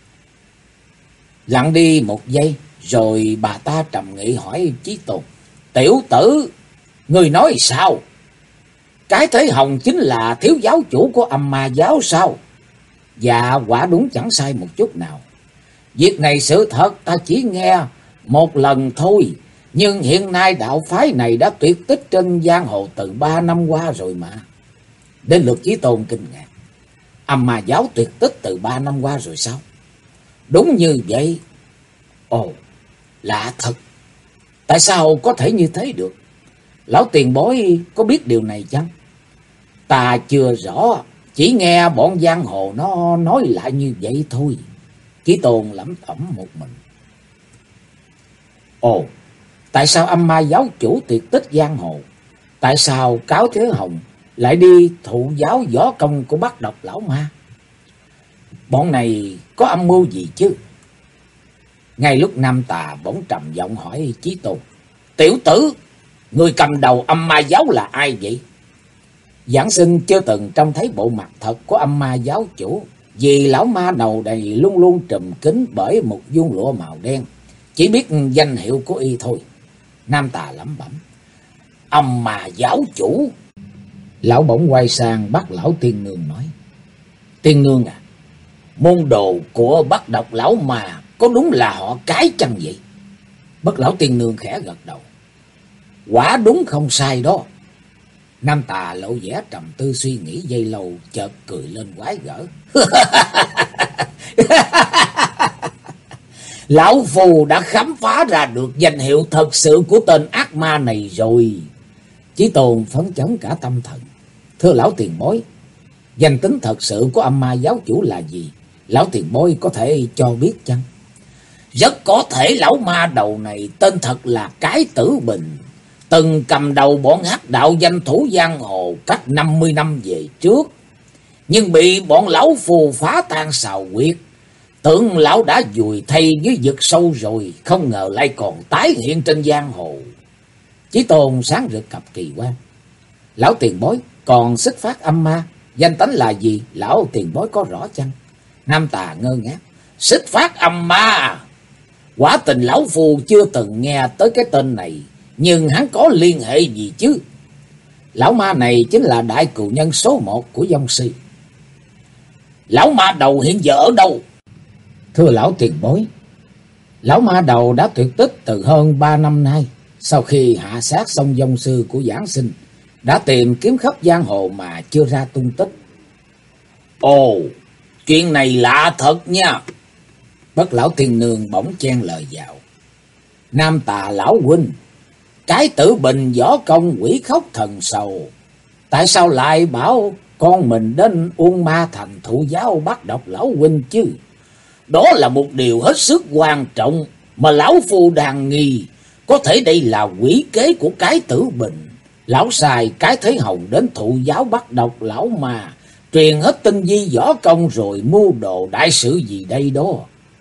Lặng đi một giây rồi bà ta trầm nghị hỏi Chí Tôn, tiểu tử, người nói sao? Cái Thế Hồng chính là thiếu giáo chủ của Âm Ma giáo sao? Dạ quả đúng chẳng sai một chút nào. Việc này sự thật ta chỉ nghe một lần thôi. Nhưng hiện nay đạo phái này đã tuyệt tích trên giang hồ từ 3 năm qua rồi mà. Đến lượt Chí Tôn kinh ngạc. Âm Ma giáo tuyệt tích từ 3 năm qua rồi sao? Đúng như vậy. Ồ, lạ thật. Tại sao có thể như thế được? Lão tiền bối có biết điều này chăng? Ta chưa rõ, chỉ nghe bọn giang hồ nó nói lại như vậy thôi. Chí Tôn lẩm bẩm một mình. Ồ, tại sao Âm Ma giáo chủ tuyệt tích giang hồ? Tại sao Cáo Thế Hồng lại đi thụ giáo võ công của Bắt Độc lão ma? Bọn này có âm mưu gì chứ? Ngay lúc Nam Tà bỗng trầm giọng hỏi Chí Tôn, tiểu tử, người cầm đầu Âm Ma giáo là ai vậy? Giảng sinh chưa từng trông thấy bộ mặt thật của Âm Ma giáo chủ, vì lão ma đầu đầy luôn luôn trùm kín bởi một vuông lụa màu đen, chỉ biết danh hiệu của y thôi. Nam Tà lẩm bẩm, Âm Ma giáo chủ. Lão bỗng quay sang Bất Lão Tiên Nương nói, Tiên Nương à, môn đồ của Bắt Độc lão mà có đúng là họ Cái chăng vậy? Bất Lão Tiên Nương khẽ gật đầu, quả đúng không sai đó. Nam Tà lộ vẻ trầm tư suy nghĩ giây lâu, chợt cười lên quái gở. Lão phù đã khám phá ra được danh hiệu thật sự của tên ác ma này rồi. Chí Tôn phấn chấn cả tâm thần. Thưa lão tiền bối, danh tính thật sự của Âm Ma giáo chủ là gì? Lão tiền bối có thể cho biết chăng? Rất có thể lão ma đầu này tên thật là Cái Tử Bình, từng cầm đầu bọn hắc đạo danh thủ giang hồ cách 50 năm về trước, nhưng bị bọn lão phù phá tan xào quyệt. Tưởng lão đã vùi thay dưới vực sâu rồi, không ngờ lại còn tái hiện trên giang hồ. Chí Tôn sáng rực cặp kỳ quan. Lão tiền bối còn Xích Phát Âm Ma, danh tánh là gì? Lão tiền bối có rõ chăng? Nam Tà ngơ ngác. Xích Phát Âm Ma? Quả tình lão phu chưa từng nghe tới cái tên này, nhưng hắn có liên hệ gì chứ? Lão ma này chính là đại cừu nhân số 1 của Dông Sư. Lão ma đầu hiện giờ ở đâu? Thưa lão tiền bối, lão ma đầu đã tuyệt tích từ hơn 3 năm nay. Sau khi hạ sát xong Dông Sư của Giảng Sinh, đã tìm kiếm khắp giang hồ mà chưa ra tung tích. Ồ, chuyện này lạ thật nha. Bất lão tiên nương bỗng chen lời vào. Nam Tà lão huynh, cái Tử Bình võ công quỷ khóc thần sầu, tại sao lại bảo con mình đến Uông Ma Thành thụ giáo bắt độc lão huynh chứ? Đó là một điều hết sức quan trọng mà lão phu đang nghi. Có thể đây là quỷ kế của cái Tử Bình. Lão xài cái Thế Hồng đến thụ giáo bắt độc lão mà, truyền hết tinh vi võ công rồi mưu đồ đại sự gì đây đó.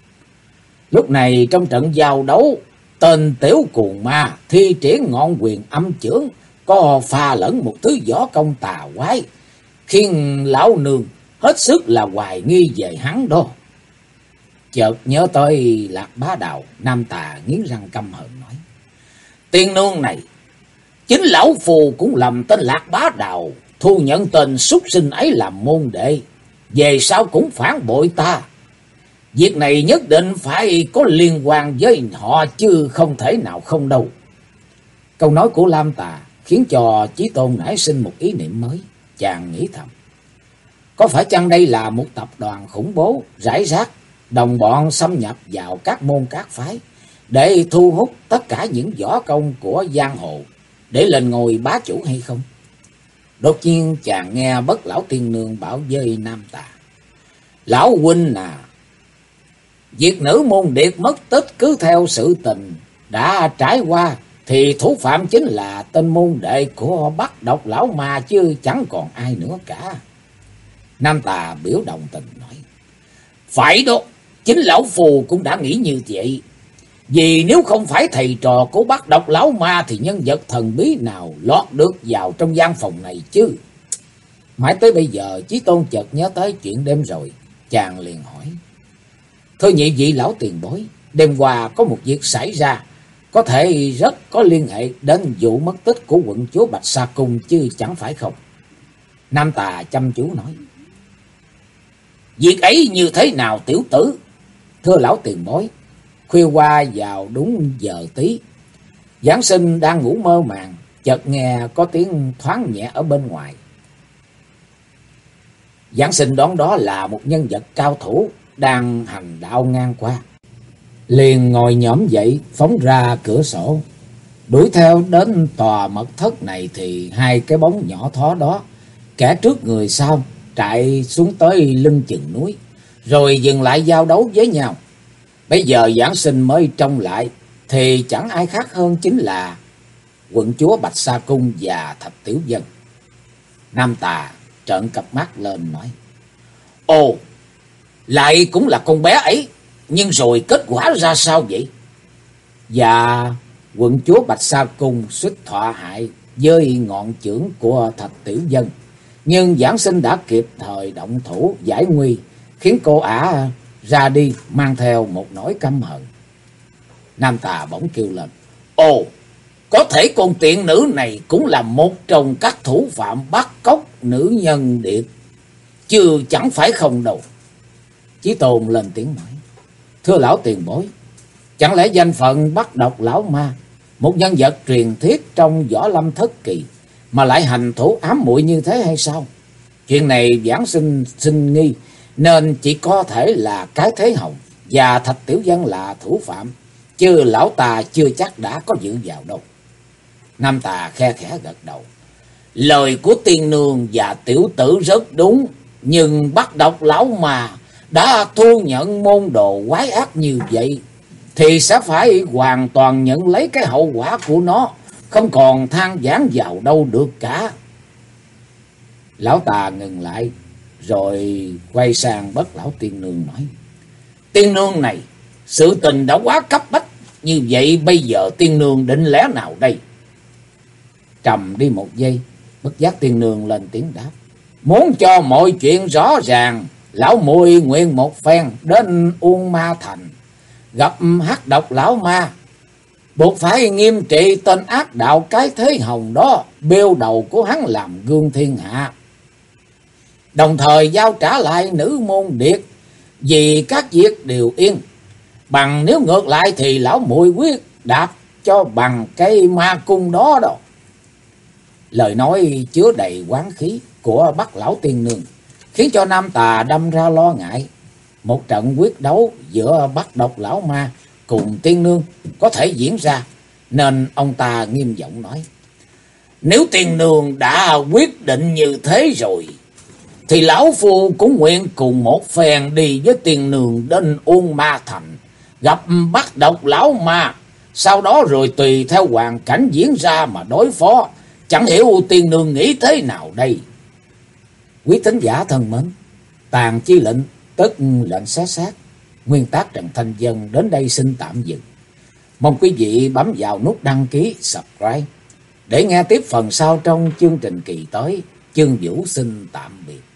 Lúc này trong trận giao đấu, tên tiểu cuồng ma thi triển ngọn quyền âm chưởng có pha lẫn một thứ võ công tà quái, khiến lão nương hết sức là hoài nghi về hắn đó. Chợt nhớ tới Lạc Bá Đào, Nam Tà nghiến răng căm hận nói: Tiên nương này, chính lão phù cũng lầm tên Lạc Bá Đào, thu nhận tên súc sinh ấy làm môn đệ, về sau cũng phản bội ta. Việc này nhất định phải có liên quan với họ chứ không thể nào không đâu. Câu nói của Lam Tà khiến cho Chí Tôn nảy sinh một ý niệm mới. Chàng nghĩ thầm, có phải chăng đây là một tập đoàn khủng bố rải rác, đồng bọn xâm nhập vào các môn các phái để thu hút tất cả những võ công của giang hồ để lên ngôi bá chủ hay không? Đột nhiên chàng nghe Bất lão tiên nương bảo với Nam Tà: Lão huynh à, việc nữ môn điệt mất tích cứ theo sự tình đã trải qua thì thủ phạm chính là tên môn đệ của bắt độc lão ma chứ chẳng còn ai nữa cả. Nam Tà biểu đồng tình nói: Phải đó, chính lão phù cũng đã nghĩ như vậy. Vì nếu không phải thầy trò của bắt độc lão ma thì nhân vật thần bí nào lọt được vào trong gian phòng này chứ? Mãi tới bây giờ Chí Tôn chợt nhớ tới chuyện đêm rồi, chàng liền hỏi: Thưa nhị vị lão tiền bối, đêm qua có một việc xảy ra, có thể rất có liên hệ đến vụ mất tích của quận chúa Bạch Sa Cung chứ chẳng phải không? Nam Tà chăm chú nói: Việc ấy như thế nào tiểu tử? Thưa lão tiền bối, khuya qua vào đúng giờ tí, Giảng Sinh đang ngủ mơ màng, chợt nghe có tiếng thoáng nhẹ ở bên ngoài. Giảng Sinh đoán đó là một nhân vật cao thủ đang hành đạo ngang qua, liền ngồi nhổm dậy phóng ra cửa sổ, đuổi theo đến tòa mật thất này thì hai cái bóng nhỏ thó đó, kẻ trước người sau, chạy xuống tới lưng chừng núi, rồi dừng lại giao đấu với nhau. Bây giờ Giảng Sinh mới trông lại thì chẳng ai khác hơn chính là quận chúa Bạch Sa Cung và Thạch Tiểu Dân. Nam Tà trợn cặp mắt lên nói: Ồ, lại cũng là con bé ấy, nhưng rồi kết quả ra sao vậy? Và quận chúa Bạch Sa Cung suýt thọ hại với ngọn chưởng của Thạch Tiểu Dân, nhưng Giảng Sinh đã kịp thời động thủ giải nguy, khiến cô ả ra đi mang theo một nỗi căm hận. Nam Tà bỗng kêu lên: Ồ, có thể con tiện nữ này cũng là một trong các thủ phạm bắt cóc nữ nhân điệt, chứ chẳng phải không đâu. Chí Tôn lên tiếng nói: Thưa lão tiền bối, chẳng lẽ danh phận bắt độc lão ma, một nhân vật truyền thuyết trong võ lâm thất kỳ, mà lại hành thủ ám muội như thế hay sao? Chuyện này Giảng Sinh sinh nghi, nên chỉ có thể là cái Thế Hồng và Thạch Tiểu Dân là thủ phạm, chứ lão ta chưa chắc đã có dự vào đâu. Nam Tà khe khẽ gật đầu: Lời của tiên nương và tiểu tử rất đúng, nhưng bắt độc lão mà đã thu nhận môn đồ quái ác như vậy thì sẽ phải hoàn toàn nhận lấy cái hậu quả của nó, không còn than vãn vào đâu được cả. Lão Tà ngừng lại rồi quay sang Bất lão tiên nương nói: Tiên nương này, sự tình đã quá cấp bách như vậy, bây giờ tiên nương định lẽ nào đây? Trầm đi một giây, Bất giác tiên nương lên tiếng đáp: Muốn cho mọi chuyện rõ ràng, lão muội nguyện một phen đến Uông Ma Thành gặp hắc độc lão ma, buộc phải nghiêm trị tên ác đạo cái thế hồng đó, bêu đầu của hắn làm gương thiên hạ. Đồng thời giao trả lại nữ môn điệt, vì các việc đều yên. Bằng nếu ngược lại thì lão muội quyết đạp cho bằng cây ma cung đó đâu. Lời nói chứa đầy oán khí của Bắc lão tiên nương khiến cho Nam Tà đâm ra lo ngại. Một trận quyết đấu giữa Bắc độc lão ma cùng tiên nương có thể diễn ra, nên ông ta nghiêm giọng nói: nếu tiên nương đã quyết định như thế rồi, thì lão phu cũng nguyện cùng một phen đi với tiên nương đến Ôn Ma Thành, gặp Bắc độc lão ma, sau đó rồi tùy theo hoàn cảnh diễn ra mà đối phó. Chẳng hiểu tiên nương nghĩ thế nào đây? Quý thính giả thân mến, Tàn Chi Lệnh tức lệnh xé xác, nguyên tác Trần Thanh Vân đến đây xin tạm dừng. Mong quý vị bấm vào nút đăng ký, subscribe để nghe tiếp phần sau trong chương trình kỳ tới. Chương Vũ xin tạm biệt.